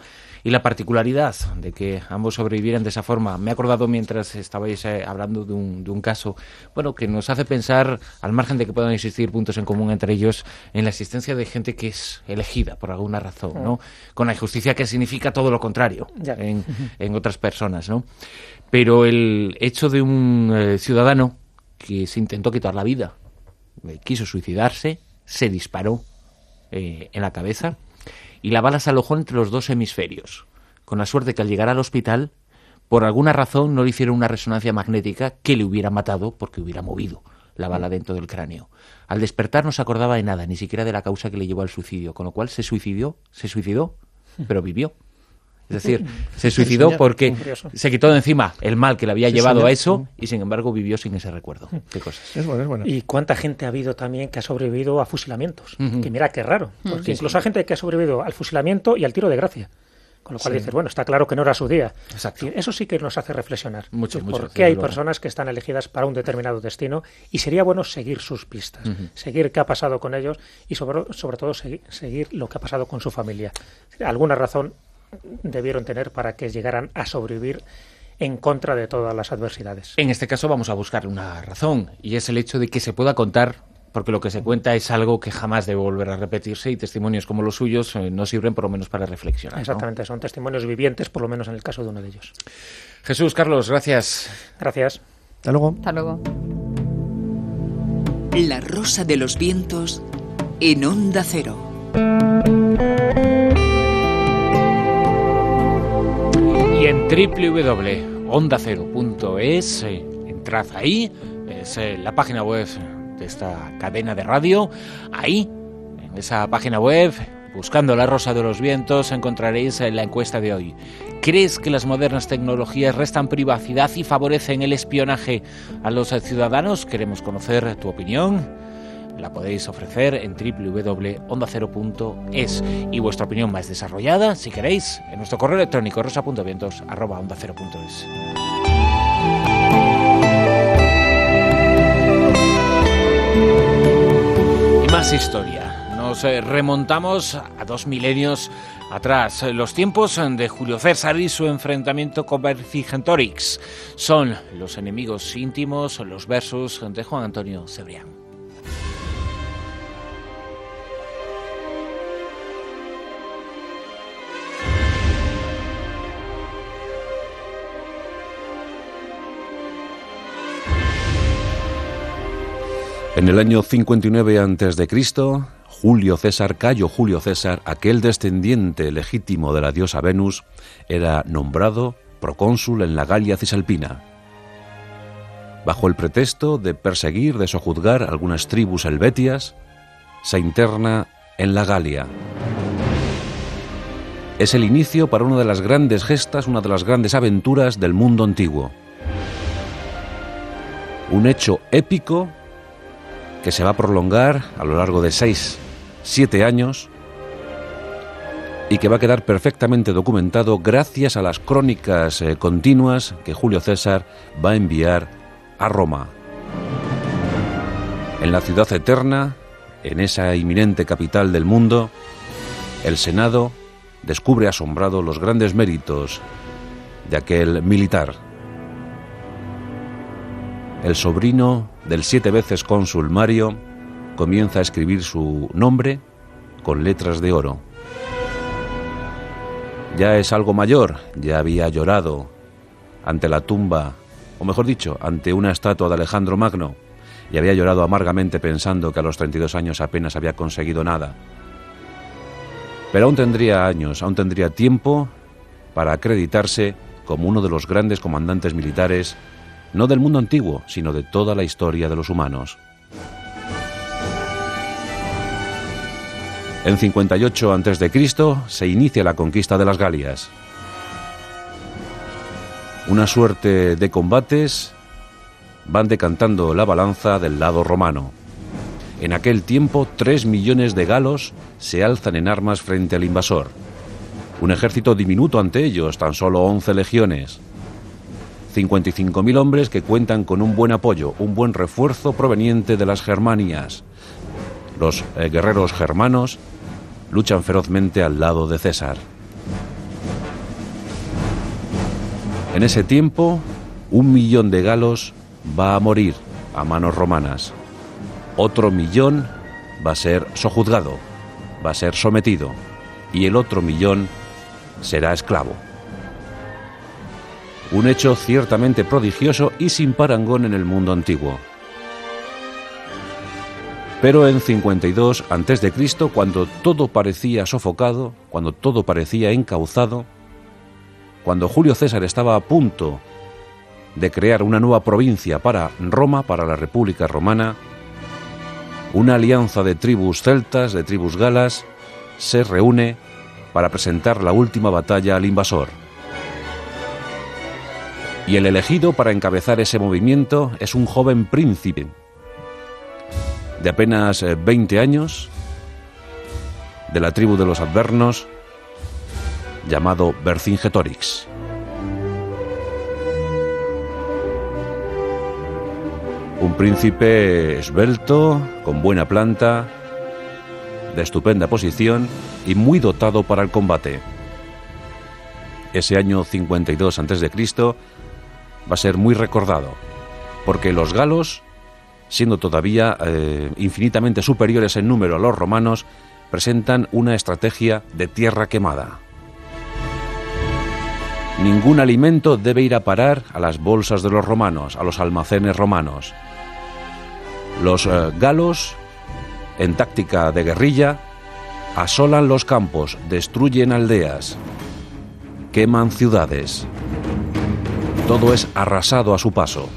y la particularidad de que ambos sobrevivieran de esa forma. Me he acordado mientras estabais eh, hablando de un, de un caso, bueno, que nos hace pensar, al margen de que puedan existir puntos en común entre ellos, en la existencia de gente que es elegida por alguna razón, ¿no? Con la injusticia que significa todo lo contrario en, en otras personas, ¿no? Pero el hecho de un eh, ciudadano que se intentó quitar la vida, eh, quiso suicidarse, se disparó eh, en la cabeza y la bala se alojó entre los dos hemisferios, con la suerte que al llegar al hospital, por alguna razón no le hicieron una resonancia magnética que le hubiera matado porque hubiera movido la bala dentro del cráneo. Al despertar no se acordaba de nada, ni siquiera de la causa que le llevó al suicidio, con lo cual se suicidó, se suicidó, pero vivió. Es decir, se suicidó porque se quitó de encima el mal que le había sí, llevado señor. a eso y sin embargo vivió sin ese recuerdo. Qué cosas. Es bueno, es bueno. Y cuánta gente ha habido también que ha sobrevivido a fusilamientos. Uh-huh. Que mira qué raro, porque sí, incluso sí. hay gente que ha sobrevivido al fusilamiento y al tiro de gracia. Con lo cual sí. dices, bueno, está claro que no era su día. Exacto. Eso sí que nos hace reflexionar. Mucho, mucho. ¿Por qué hay personas que están elegidas para un determinado destino? Y sería bueno seguir sus pistas, uh-huh. seguir qué ha pasado con ellos y sobre, sobre todo seguir, seguir lo que ha pasado con su familia. Alguna razón debieron tener para que llegaran a sobrevivir en contra de todas las adversidades. En este caso vamos a buscar una razón, y es el hecho de que se pueda contar, porque lo que se cuenta es algo que jamás debe volver a repetirse, y testimonios como los suyos eh, nos sirven por lo menos para reflexionar. Exactamente, ¿no? Son testimonios vivientes, por lo menos en el caso de uno de ellos. Jesús, Carlos, gracias. Gracias. Hasta luego. Hasta luego. La Rosa de los Vientos en Onda Cero. Y en doble u doble u doble punto onda cero punto es, eh, entrad ahí, es eh, la página web de esta cadena de radio. Ahí, en esa página web, buscando La Rosa de los Vientos, encontraréis la encuesta de hoy. ¿Crees que las modernas tecnologías restan privacidad y favorecen el espionaje a los ciudadanos? Queremos conocer tu opinión. La podéis ofrecer en doble u doble u doble punto onda cero punto es y vuestra opinión más desarrollada, si queréis, en nuestro correo electrónico rosa punto vientos arroba onda cero punto es. Y más historia. Nos remontamos a dos milenios atrás, los tiempos de Julio César y su enfrentamiento con Vercingetorix. Son los enemigos íntimos, los versos de Juan Antonio Cebrián. En el año cincuenta y nueve antes de Cristo, Julio César, Cayo Julio César, aquel descendiente legítimo de la diosa Venus, era nombrado procónsul en la Galia Cisalpina. Bajo el pretexto de perseguir, de sojuzgar algunas tribus helvetias, se interna en la Galia. Es el inicio para una de las grandes gestas, una de las grandes aventuras del mundo antiguo. Un hecho épico que se va a prolongar a lo largo de seis, siete años y que va a quedar perfectamente documentado gracias a las crónicas eh, continuas que Julio César va a enviar a Roma. En la ciudad eterna, en esa inminente capital del mundo, el Senado descubre asombrado los grandes méritos de aquel militar. El sobrino del siete veces cónsul Mario comienza a escribir su nombre con letras de oro. Ya es algo mayor, ya había llorado ante la tumba, o mejor dicho, ante una estatua de Alejandro Magno, y había llorado amargamente pensando que a los treinta y dos años apenas había conseguido nada. Pero aún tendría años, aún tendría tiempo para acreditarse como uno de los grandes comandantes militares, no del mundo antiguo, sino de toda la historia de los humanos. En cincuenta y ocho antes de Cristo se inicia la conquista de las Galias. Una suerte de combates van decantando la balanza del lado romano. En aquel tiempo, tres millones de galos se alzan en armas frente al invasor. Un ejército diminuto ante ellos, tan solo once legiones. cincuenta y cinco mil hombres que cuentan con un buen apoyo, un buen refuerzo proveniente de las Germanias. Los eh, guerreros germanos luchan ferozmente al lado de César. En ese tiempo, un millón de galos va a morir a manos romanas. Otro millón va a ser sojuzgado, va a ser sometido, y el otro millón será esclavo. Un hecho ciertamente prodigioso y sin parangón en el mundo antiguo. Pero en cincuenta y dos antes de Cristo, cuando todo parecía sofocado, cuando todo parecía encauzado, cuando Julio César estaba a punto de crear una nueva provincia para Roma, para la República Romana, una alianza de tribus celtas, de tribus galas, se reúne para presentar la última batalla al invasor. Y el elegido para encabezar ese movimiento es un joven príncipe de apenas veinte años, de la tribu de los Advernos, llamado Vercingetorix. Un príncipe esbelto, con buena planta, de estupenda posición y muy dotado para el combate. Ese año cincuenta y dos antes de Cristo va a ser muy recordado, porque los galos, siendo todavía eh, infinitamente superiores en número a los romanos, presentan una estrategia de tierra quemada. Ningún alimento debe ir a parar a las bolsas de los romanos, a los almacenes romanos. Los eh, galos, en táctica de guerrilla, asolan los campos, destruyen aldeas, queman ciudades. Todo es arrasado a su paso.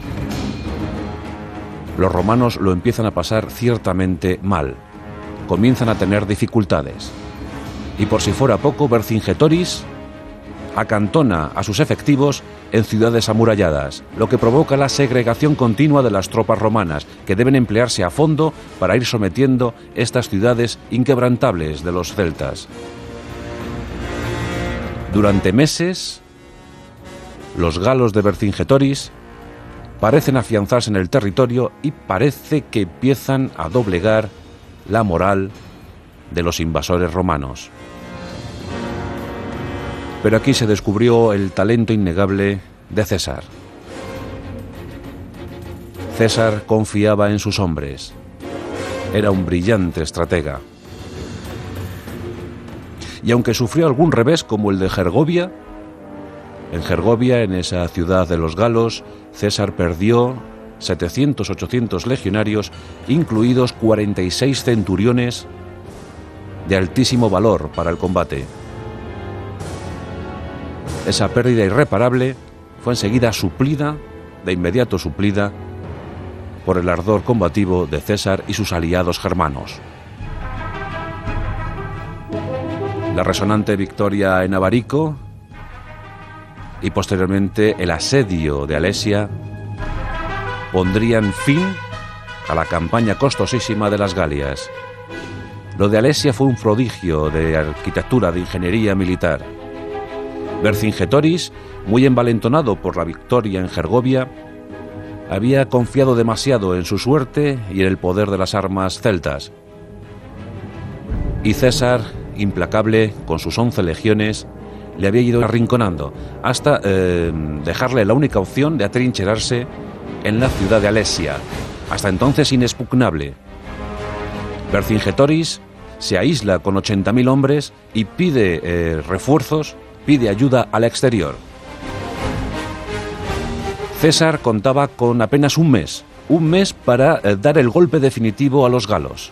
Los romanos lo empiezan a pasar ciertamente mal. Comienzan a tener dificultades. Y por si fuera poco, Vercingetorix acantona a sus efectivos en ciudades amuralladas, lo que provoca la segregación continua de las tropas romanas, que deben emplearse a fondo para ir sometiendo estas ciudades inquebrantables de los celtas. Durante meses, los galos de Vercingetorix parecen afianzarse en el territorio y parece que empiezan a doblegar la moral de los invasores romanos. Pero aquí se descubrió el talento innegable de César. César confiaba en sus hombres. Era un brillante estratega. Y aunque sufrió algún revés como el de Gergovia, en Gergovia, en esa ciudad de los galos, César perdió setecientos, ochocientos legionarios, incluidos cuarenta y seis centuriones de altísimo valor para el combate. Esa pérdida irreparable fue enseguida suplida, de inmediato suplida, por el ardor combativo de César y sus aliados germanos. La resonante victoria en Abarico y posteriormente el asedio de Alesia pondrían fin a la campaña costosísima de las Galias. Lo de Alesia fue un prodigio de arquitectura, de ingeniería militar. Vercingetorix, muy envalentonado por la victoria en Gergovia, había confiado demasiado en su suerte y en el poder de las armas celtas. Y César, implacable, con sus once legiones, le había ido arrinconando hasta eh, dejarle la única opción de atrincherarse en la ciudad de Alesia, hasta entonces inexpugnable. Vercingetorix se aísla con ochenta mil hombres y pide eh, refuerzos, pide ayuda al exterior. César contaba con apenas un mes, un mes para eh, dar el golpe definitivo a los galos.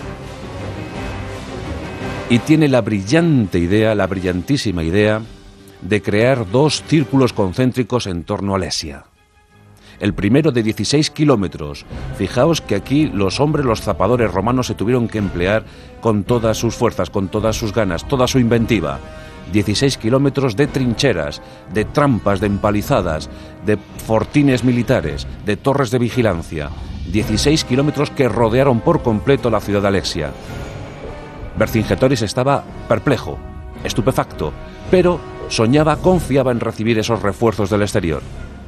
Y tiene la brillante idea, la brillantísima idea, de crear dos círculos concéntricos en torno a Alesia. El primero de dieciséis kilómetros. Fijaos que aquí los hombres, los zapadores romanos, se tuvieron que emplear con todas sus fuerzas, con todas sus ganas, toda su inventiva. dieciséis kilómetros de trincheras, de trampas, de empalizadas, de fortines militares, de torres de vigilancia. dieciséis kilómetros que rodearon por completo la ciudad de Alesia. Vercingetorix estaba perplejo, estupefacto, pero soñaba, confiaba en recibir esos refuerzos del exterior.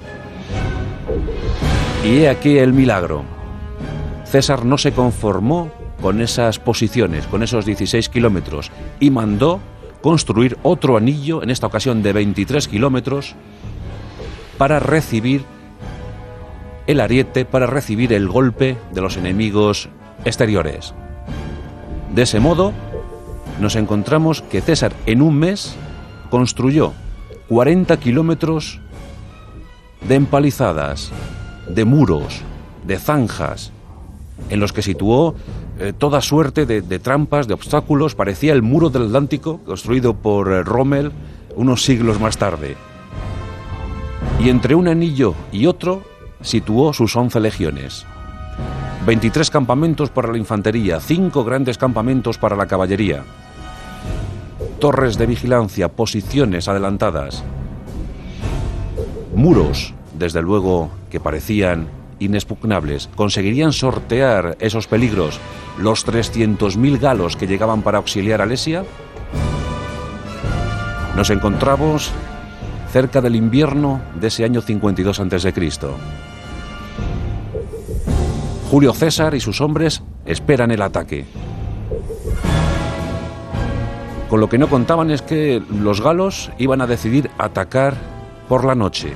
Y he aquí el milagro. César no se conformó con esas posiciones, con esos dieciséis kilómetros, y mandó construir otro anillo, en esta ocasión de veintitrés kilómetros, para recibir el ariete, para recibir el golpe de los enemigos exteriores. De ese modo, nos encontramos que César en un mes construyó cuarenta kilómetros de empalizadas, de muros, de zanjas, en los que situó eh, toda suerte de, de trampas, de obstáculos. Parecía el muro del Atlántico, construido por eh, Rommel unos siglos más tarde. Y entre un anillo y otro situó sus once legiones. veintitrés campamentos para la infantería, cinco grandes campamentos para la caballería, torres de vigilancia, posiciones adelantadas, muros, desde luego, que parecían inexpugnables. ¿Conseguirían sortear esos peligros los trescientos mil galos que llegaban para auxiliar a Alesia? Nos encontramos cerca del invierno de ese año cincuenta y dos antes de Cristo. Julio César y sus hombres esperan el ataque. Con lo que no contaban es que los galos iban a decidir atacar por la noche.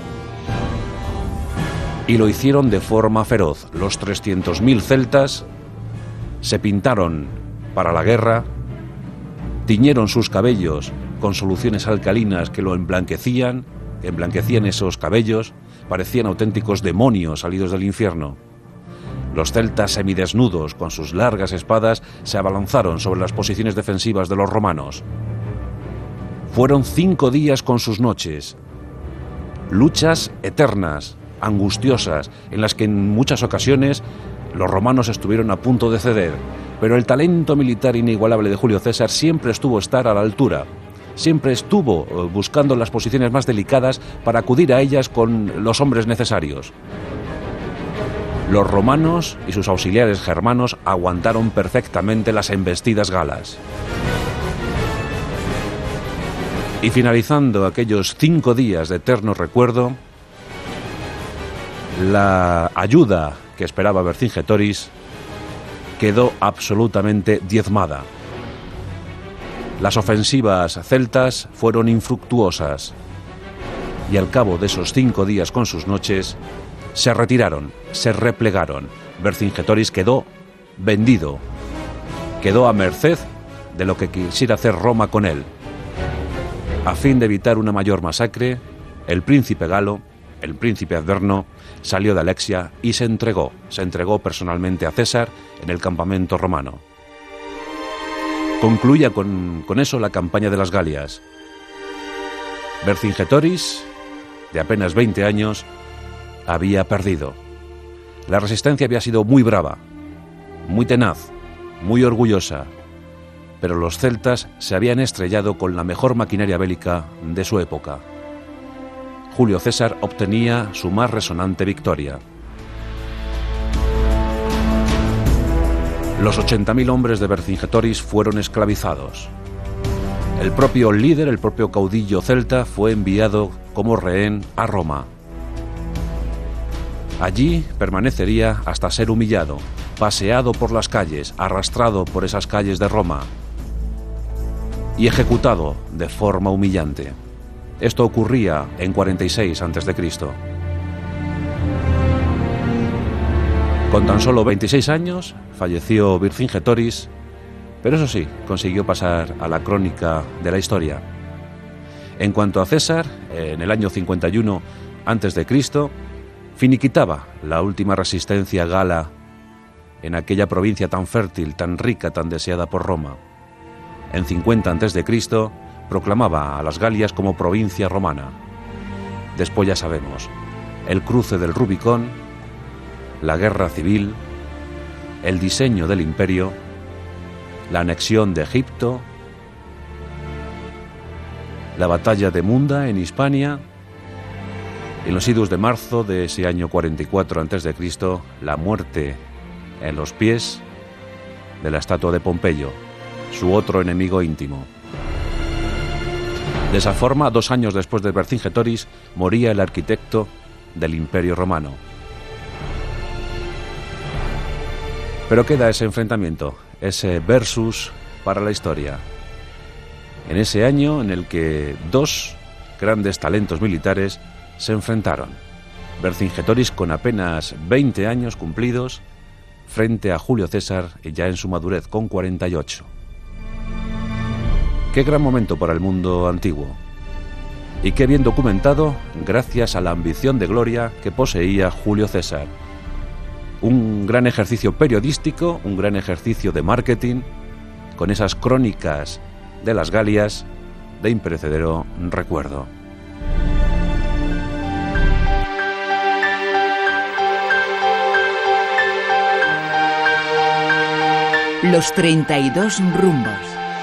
Y lo hicieron de forma feroz. Los trescientos mil celtas se pintaron para la guerra, tiñeron sus cabellos con soluciones alcalinas que lo emblanquecían, que emblanquecían esos cabellos, parecían auténticos demonios salidos del infierno. Los celtas semidesnudos, con sus largas espadas, se abalanzaron sobre las posiciones defensivas de los romanos. Fueron cinco días con sus noches, luchas eternas, angustiosas, en las que en muchas ocasiones los romanos estuvieron a punto de ceder, pero el talento militar inigualable de Julio César siempre estuvo estar a la altura, siempre estuvo buscando las posiciones más delicadas para acudir a ellas con los hombres necesarios. Los romanos y sus auxiliares germanos aguantaron perfectamente las embestidas galas. Y finalizando aquellos cinco días de eterno recuerdo, la ayuda que esperaba Vercingetorix quedó absolutamente diezmada. Las ofensivas celtas fueron infructuosas y al cabo de esos cinco días con sus noches se retiraron, se replegaron. Vercingetorix quedó vendido, quedó a merced de lo que quisiera hacer Roma con él. A fin de evitar una mayor masacre, el príncipe galo, el príncipe Adverno, salió de Alexia y se entregó, se entregó personalmente a César en el campamento romano. Concluía con, con eso la campaña de las Galias. Vercingetorix, de apenas veinte años, había perdido. La resistencia había sido muy brava, muy tenaz, muy orgullosa, pero los celtas se habían estrellado con la mejor maquinaria bélica de su época. Julio César obtenía su más resonante victoria. Los ochenta mil hombres de Vercingetorix fueron esclavizados. El propio líder, el propio caudillo celta, fue enviado como rehén a Roma. Allí permanecería hasta ser humillado, paseado por las calles, arrastrado por esas calles de Roma y ejecutado de forma humillante. Esto ocurría en cuarenta y seis antes de Cristo. Con tan solo veintiséis años falleció Vercingetorix, pero eso sí, consiguió pasar a la crónica de la historia. En cuanto a César, en el año cincuenta y uno antes de Cristo, finiquitaba la última resistencia gala en aquella provincia tan fértil, tan rica, tan deseada por Roma. En cincuenta antes de Cristo proclamaba a las Galias como provincia romana. Después ya sabemos, el cruce del Rubicón, la guerra civil, el diseño del imperio, la anexión de Egipto, la batalla de Munda en Hispania. En los idus de marzo de ese año cuarenta y cuatro antes de Cristo, la muerte en los pies de la estatua de Pompeyo, su otro enemigo íntimo. De esa forma, dos años después de Vercingetorix, moría el arquitecto del Imperio Romano. Pero queda ese enfrentamiento, ese versus para la historia. En ese año en el que dos grandes talentos militares se enfrentaron. Vercingetoris con apenas veinte años cumplidos frente a Julio César ya en su madurez con cuarenta y ocho. Qué gran momento para el mundo antiguo. Y qué bien documentado gracias a la ambición de gloria que poseía Julio César. Un gran ejercicio periodístico, un gran ejercicio de marketing, con esas crónicas de las Galias de imperecedero recuerdo. Los treinta y dos rumbos.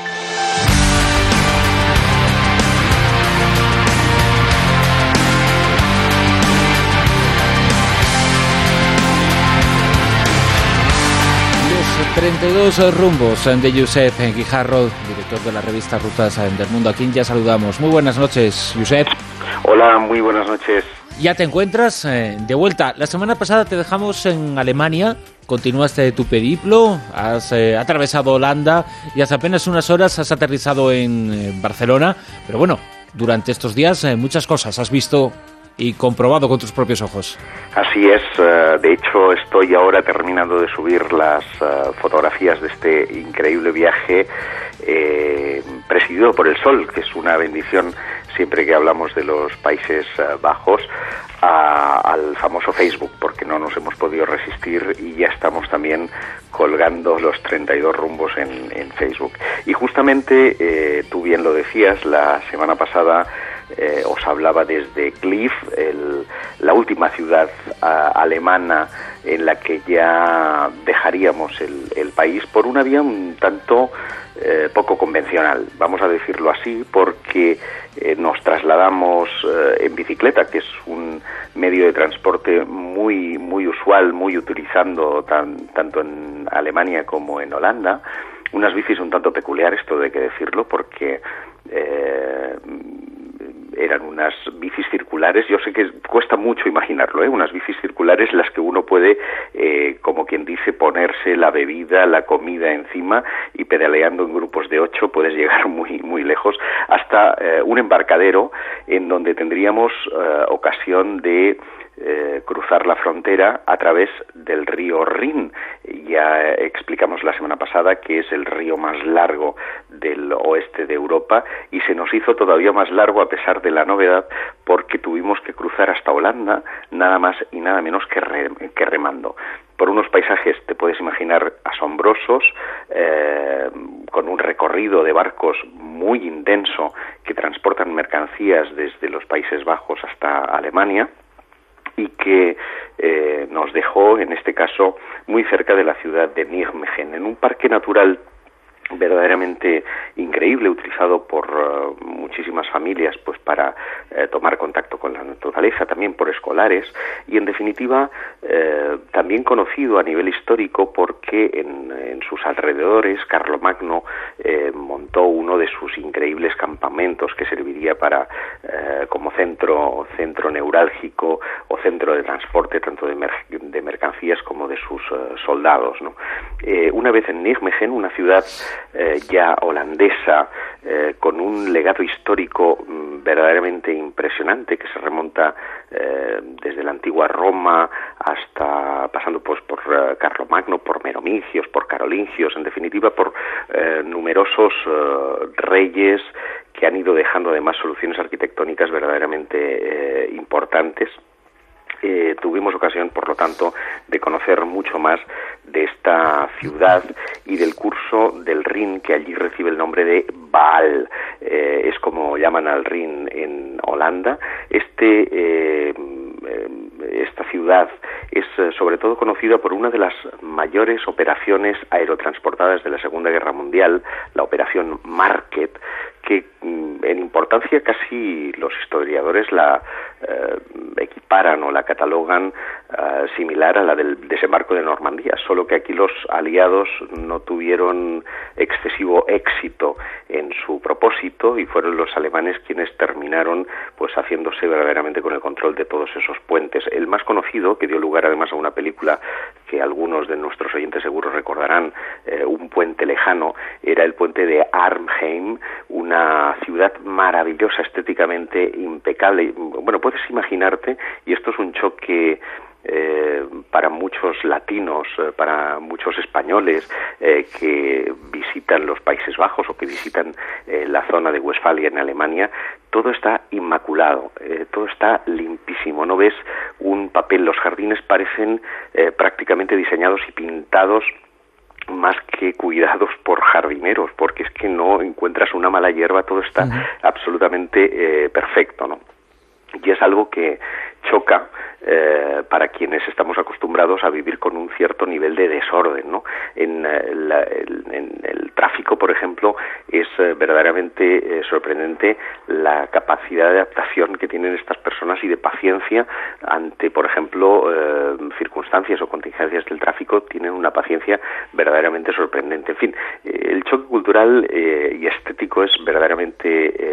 treinta y dos rumbos de Josep Guijarro, director de la revista Rutas del Mundo, a quien ya saludamos. Muy buenas noches, Josep. Hola, muy buenas noches. Ya te encuentras eh, de vuelta. La semana pasada te dejamos en Alemania, continuaste tu periplo, has eh, atravesado Holanda y hace apenas unas horas has aterrizado en eh, Barcelona. Pero bueno, durante estos días eh, muchas cosas has visto y comprobado con tus propios ojos. Así es, de hecho estoy ahora terminando de subir las fotografías de este increíble viaje eh, presidido por el sol, que es una bendición siempre que hablamos de los Países Bajos, a, al famoso Facebook, porque no nos hemos podido resistir y ya estamos también colgando los treinta y dos rumbos en, en Facebook. Y justamente, eh, tú bien lo decías, la semana pasada Eh, os hablaba desde Cliff, el, la última ciudad uh, alemana en la que ya dejaríamos el, el país por una vía un tanto eh, poco convencional, vamos a decirlo así, porque eh, nos trasladamos eh, en bicicleta, que es un medio de transporte muy muy usual, muy utilizando tan, tanto en Alemania como en Holanda. Unas bicis un tanto peculiares, esto hay que decirlo, porque eh, eran unas bicis circulares. Yo sé que cuesta mucho imaginarlo, ¿eh? Unas bicis circulares las que uno puede, eh, como quien dice, ponerse la bebida, la comida encima y pedaleando en grupos de ocho puedes llegar muy muy lejos hasta eh, un embarcadero en donde tendríamos eh, ocasión de Eh, cruzar la frontera a través del río Rin. Ya explicamos la semana pasada que es el río más largo del oeste de Europa y se nos hizo todavía más largo a pesar de la novedad, porque tuvimos que cruzar hasta Holanda nada más y nada menos que, re, que remando. Por unos paisajes, te puedes imaginar, asombrosos, eh, con un recorrido de barcos muy intenso que transportan mercancías desde los Países Bajos hasta Alemania, y que eh, nos dejó, en este caso, muy cerca de la ciudad de Nijmegen, en un parque natural verdaderamente increíble, utilizado por uh, muchísimas familias pues para eh, tomar contacto con la naturaleza, también por escolares, y en definitiva eh, también conocido a nivel histórico porque en, en sus alrededores Carlomagno eh, montó uno de sus increíbles campamentos que serviría para eh, como centro centro neurálgico o centro de transporte tanto de, mer de mercancías como de sus uh, soldados, ¿no? Eh, una vez en Nijmegen, una ciudad Eh, ya holandesa, eh, con un legado histórico mm, verdaderamente impresionante que se remonta eh, desde la antigua Roma hasta pasando pues por uh, Carlomagno, por Merovingios, por Carolingios, en definitiva por eh, numerosos uh, reyes que han ido dejando además soluciones arquitectónicas verdaderamente eh, importantes. Eh, tuvimos ocasión, por lo tanto, de conocer mucho más de esta ciudad y del curso del Rin, que allí recibe el nombre de Waal. Eh, es como llaman al Rin en Holanda. Este, eh, esta ciudad es eh, sobre todo conocida por una de las mayores operaciones aerotransportadas de la Segunda Guerra Mundial, la Operación Market, que en importancia casi los historiadores la eh, equiparan o la catalogan uh, similar a la del desembarco de Normandía, solo que aquí los aliados no tuvieron excesivo éxito en su propósito y fueron los alemanes quienes terminaron pues haciéndose verdaderamente con el control de todos esos puentes. El más conocido, que dio lugar además a una película que algunos de nuestros oyentes seguro recordarán, eh, Un puente lejano, era el puente de Arnhem, una ciudad maravillosa, estéticamente impecable. Bueno, puedes imaginarte, y esto es un choque Eh, para muchos latinos, eh, para muchos españoles eh, que visitan los Países Bajos o que visitan eh, la zona de Westfalia en Alemania, todo está inmaculado, eh, todo está limpísimo, no ves un papel, los jardines parecen eh, prácticamente diseñados y pintados más que cuidados por jardineros, porque es que no encuentras una mala hierba, todo está uh-huh. absolutamente eh, perfecto, ¿no? Y es algo que choca eh, para quienes estamos acostumbrados a vivir con un cierto nivel de desorden, ¿no? En, eh, la, el, en el tráfico, por ejemplo, es eh, verdaderamente eh, sorprendente la capacidad de adaptación que tienen estas personas y de paciencia ante, por ejemplo, eh, circunstancias o contingencias del tráfico. Tienen una paciencia verdaderamente sorprendente. En fin, eh, el choque cultural eh, y estético es verdaderamente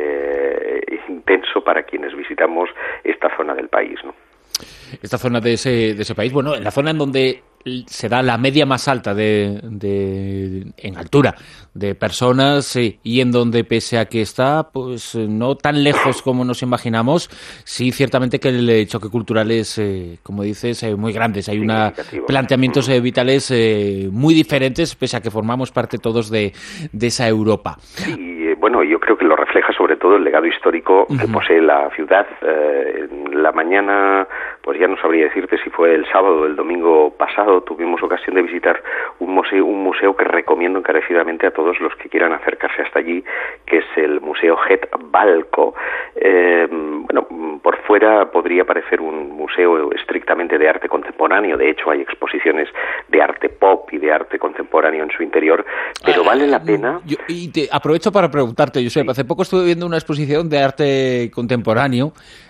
eh, intenso para quienes visitamos esta zona del país, ¿no? Esta zona de ese, de ese país, bueno, en la zona en donde se da la media más alta de, de en altura de personas eh, y en donde, pese a que está pues no tan lejos como nos imaginamos, sí ciertamente que el choque cultural es, eh, como dices, eh, muy grande. Hay una planteamientos eh, vitales eh, muy diferentes, pese a que formamos parte todos de, de esa Europa. Sí, bueno, yo creo que lo refleja sobre todo el legado histórico uh-huh. que posee la ciudad. Eh, en la mañana, pues ya no sabría decirte si fue el sábado o el domingo pasado, tuvimos ocasión de visitar un museo, un museo que recomiendo encarecidamente a todos los que quieran acercarse hasta allí, que es el Museo Het Balco. Eh, bueno, por fuera podría parecer un museo estrictamente de arte contemporáneo, de hecho hay exposiciones de arte pop y de arte contemporáneo en su interior, pero ah, vale la pena... Yo, y te aprovecho para preguntarte, Josep, sí. Hace poco estuve viendo una exposición de arte contemporáneo,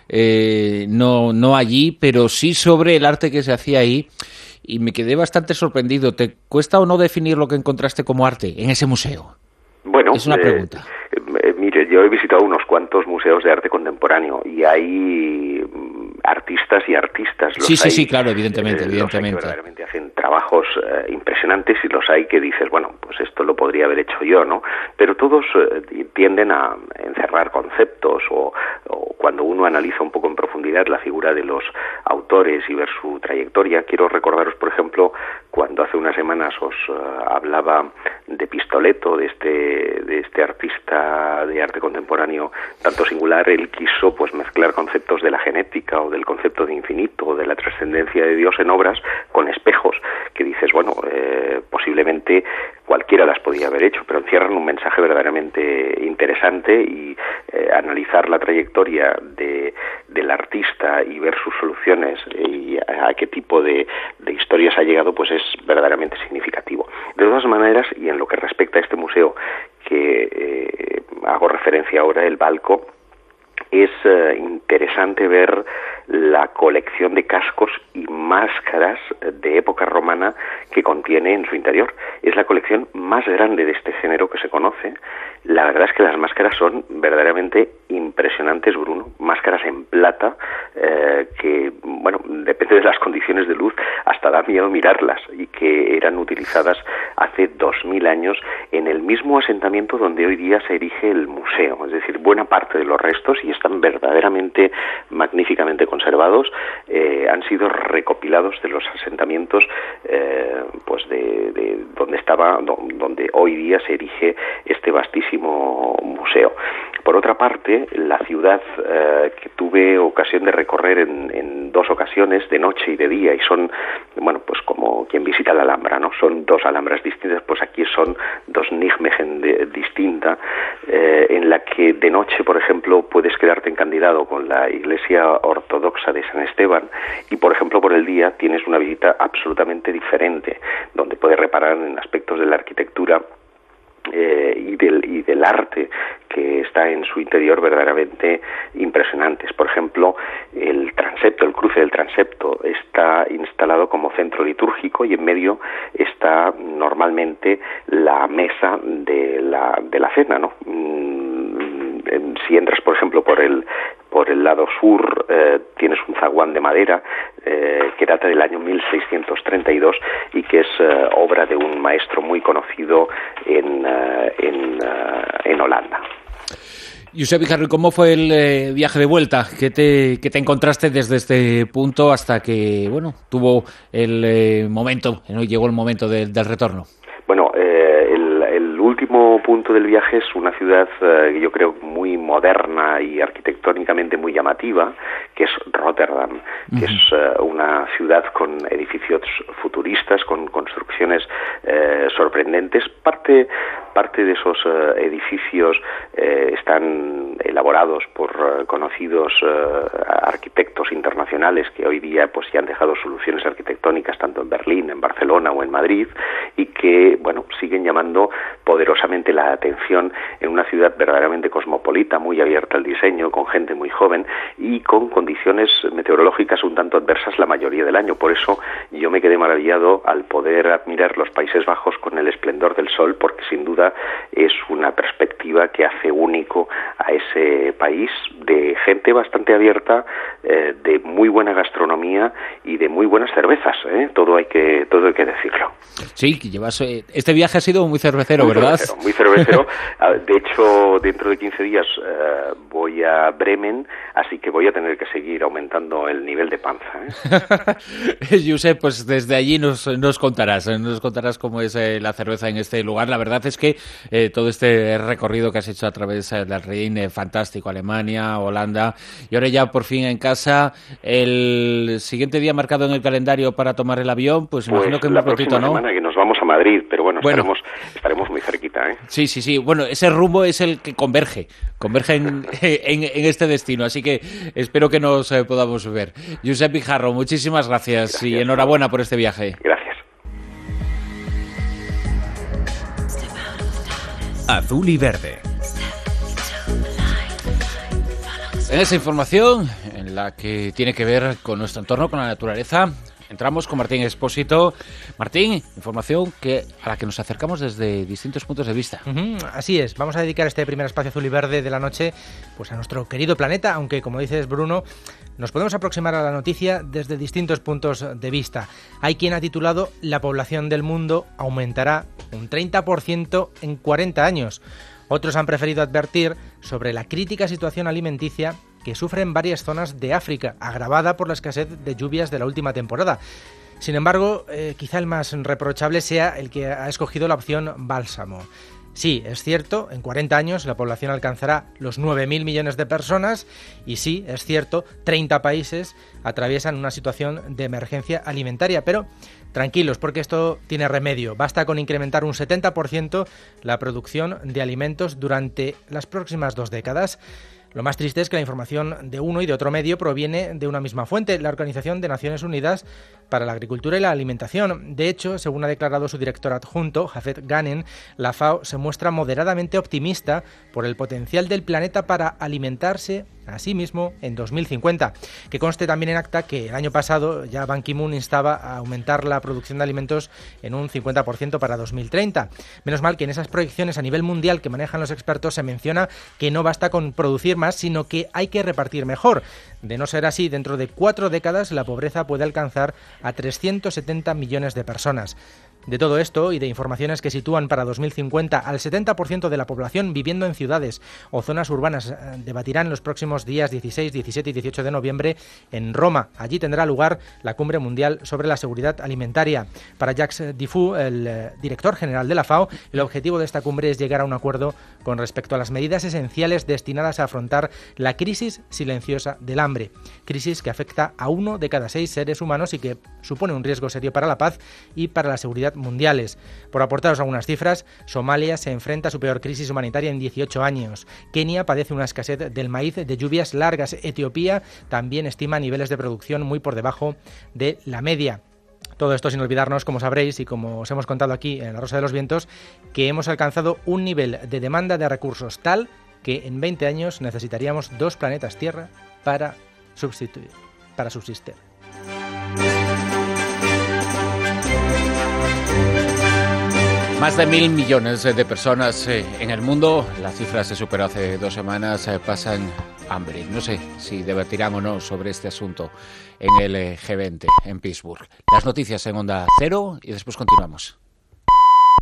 eh, no, no allí, pero sí sobre el arte que se hacía ahí, y me quedé bastante sorprendido. ¿Te cuesta o no definir lo que encontraste como arte en ese museo? Bueno, es una pregunta. Eh, eh, mire, yo he visitado unos cuantos museos de arte contemporáneo y hay artistas y artistas. Los sí, sí, hay, sí, claro, evidentemente, eh, evidentemente. Los hay que verdaderamente hacen trabajos eh, impresionantes y los hay que dices, bueno, pues esto lo podría haber hecho yo, ¿no? Pero todos eh, tienden a encerrar conceptos o, o cuando uno analiza un poco en profundidad la figura de los autores y ver su trayectoria. Quiero recordaros, por ejemplo, cuando hace unas semanas os uh, hablaba de Pistoletto, de este de este artista de arte contemporáneo tanto singular. Él quiso pues mezclar conceptos de la genética o del concepto de infinito o de la trascendencia de Dios en obras con espejos, que dices, bueno, eh, posiblemente cualquiera las podía haber hecho, pero encierran un mensaje verdaderamente interesante y eh, analizar la trayectoria de, del artista y ver sus soluciones y a, a qué tipo de, de historias ha llegado, pues es verdaderamente significativo. De todas maneras, y en lo que respecta a este museo que eh, hago referencia ahora, el Balco, es eh, interesante ver la colección de cascos y máscaras de época romana que contiene en su interior. Es la colección más grande de este género que se conoce. La verdad es que las máscaras son verdaderamente impresionantes, Bruno. Máscaras en plata eh, que, bueno, depende de las condiciones de luz, hasta da miedo mirarlas, y que eran utilizadas hace dos mil años en el mismo asentamiento donde hoy día se erige el museo. Es decir, buena parte de los restos, y están verdaderamente magníficamente conservados, eh, han sido recopilados de los asentamientos eh, pues de, de donde estaba, donde hoy día se erige este vastísimo museo. Por otra parte, la ciudad eh, que tuve ocasión de recorrer en, en dos ocasiones, de noche y de día, y son, bueno, pues como quien visita la Alhambra, ¿no? Son dos Alhambras distintas, pues aquí son dos Nijmegen distintas, eh, en la que de noche, por ejemplo, puedes quedarte encandilado con la iglesia ortodoxa de San Esteban, y por ejemplo por el día tienes una visita absolutamente diferente, donde puedes reparar en aspectos de la arquitectura Eh, y, del, y del arte que está en su interior verdaderamente impresionantes. Por ejemplo, el transepto, el cruce del transepto, está instalado como centro litúrgico y en medio está normalmente la mesa de la, de la cena, ¿no? Si entras, por ejemplo, por el por el lado sur, eh, tienes un zaguán de madera eh, que data del año mil seiscientos treinta y dos y que es eh, obra de un maestro muy conocido en, uh, en, uh, en Holanda. Josep Guijarro, ¿cómo fue el eh, viaje de vuelta? ¿Qué te, qué te encontraste desde este punto hasta que, bueno, tuvo el eh, momento, ¿no? Llegó el momento de, del retorno? Bueno, eh, el, el último punto del viaje es una ciudad eh, que yo creo muy moderna y arquitectónicamente muy llamativa, que es Rotterdam, uh-huh. que es eh, una ciudad con edificios futuristas, con construcciones eh, sorprendentes. Parte, parte de esos eh, edificios eh, están elaborados por eh, conocidos eh, arquitectos internacionales que hoy día pues ya han dejado soluciones arquitectónicas tanto en Berlín, en Barcelona o en Madrid, y que bueno, siguen llamando poderosamente la atención en una ciudad verdaderamente cosmopolita, muy abierta al diseño, con gente muy joven y con condiciones meteorológicas un tanto adversas la mayoría del año. Por eso yo me quedé maravillado al poder admirar los Países Bajos con el esplendor del sol, porque sin duda es una perspectiva que hace único a ese país, de gente bastante abierta, eh, de muy buena gastronomía y de muy buenas cervezas, ¿eh? Todo hay que, todo hay que decirlo. Sí, que llevas, eh, este viaje ha sido muy cervecero, muy ¿verdad? Cervecero, muy cervecero. De hecho, dentro de quince días eh, voy a Bremen, así que voy a tener que seguir aumentando el nivel de panza, ¿eh? Josep, pues desde allí nos, nos contarás, nos contarás cómo es eh, la cerveza en este lugar. La verdad es que eh, todo este recorrido que has hecho a través eh, del Rin, eh, fantástico, Alemania, Holanda, y ahora ya por fin en casa, el siguiente día marcado en el calendario para tomar el avión, pues, pues imagino que muy prontito, ¿no? Semana que nos vamos a Madrid, pero bueno, bueno. Estaremos, estaremos muy cerquita, ¿eh? Sí, sí, sí. Bueno, ese rumbo es el que converge, converge en, en, en este destino, así que espero que nos eh, podamos ver. Josep Guijarro, muchísimas gracias, gracias y enhorabuena por este viaje. Gracias. Azul y verde. En esa información, en la que tiene que ver con nuestro entorno, con la naturaleza, entramos con Martín Expósito. Martín, información que a la que nos acercamos desde distintos puntos de vista. Uh-huh, así es, vamos a dedicar este primer espacio azul y verde de la noche pues a nuestro querido planeta, aunque como dices, Bruno, nos podemos aproximar a la noticia desde distintos puntos de vista. Hay quien ha titulado "La población del mundo aumentará un treinta por ciento en cuarenta años". Otros han preferido advertir sobre la crítica situación alimenticia que sufren varias zonas de África, agravada por la escasez de lluvias de la última temporada. Sin embargo, eh, quizá el más reprochable sea el que ha escogido la opción bálsamo. Sí, es cierto, en cuarenta años la población alcanzará los nueve mil millones de personas y sí, es cierto, treinta países atraviesan una situación de emergencia alimentaria, pero tranquilos, porque esto tiene remedio. Basta con incrementar un setenta por ciento la producción de alimentos durante las próximas dos décadas. Lo más triste es que la información de uno y de otro medio proviene de una misma fuente, la Organización de Naciones Unidas para la Agricultura y la Alimentación. De hecho, según ha declarado su director adjunto, Jafet Ghanem, la FAO se muestra moderadamente optimista por el potencial del planeta para alimentarse a sí mismo en dos mil cincuenta. Que conste también en acta que el año pasado ya Ban Ki-moon instaba a aumentar la producción de alimentos en un cincuenta por ciento para dos mil treinta. Menos mal que en esas proyecciones a nivel mundial que manejan los expertos se menciona que no basta con producir más, sino que hay que repartir mejor. De no ser así, dentro de cuatro décadas la pobreza puede alcanzar a trescientos setenta millones de personas. De todo esto y de informaciones que sitúan para dos mil cincuenta al setenta por ciento de la población viviendo en ciudades o zonas urbanas, debatirán los próximos días dieciséis, diecisiete y dieciocho de noviembre en Roma. Allí tendrá lugar la Cumbre Mundial sobre la Seguridad Alimentaria. Para Jacques Diffoux, el eh, director general de la FAO, el objetivo de esta cumbre es llegar a un acuerdo con respecto a las medidas esenciales destinadas a afrontar la crisis silenciosa del hambre. Crisis que afecta a uno de cada seis seres humanos y que supone un riesgo serio para la paz y para la seguridad mundiales. Por aportaros algunas cifras, Somalia se enfrenta a su peor crisis humanitaria en dieciocho años. Kenia padece una escasez del maíz de lluvias largas. Etiopía también estima niveles de producción muy por debajo de la media. Todo esto sin olvidarnos, como sabréis y como os hemos contado aquí en La Rosa de los Vientos, que hemos alcanzado un nivel de demanda de recursos tal que en veinte años necesitaríamos dos planetas Tierra para substituir, para subsistir. Más de mil millones de personas en el mundo, la cifra se superó hace dos semanas, pasan hambre. No sé si debatirán o no sobre este asunto en el G veinte en Pittsburgh. Las noticias en Onda Cero y después continuamos.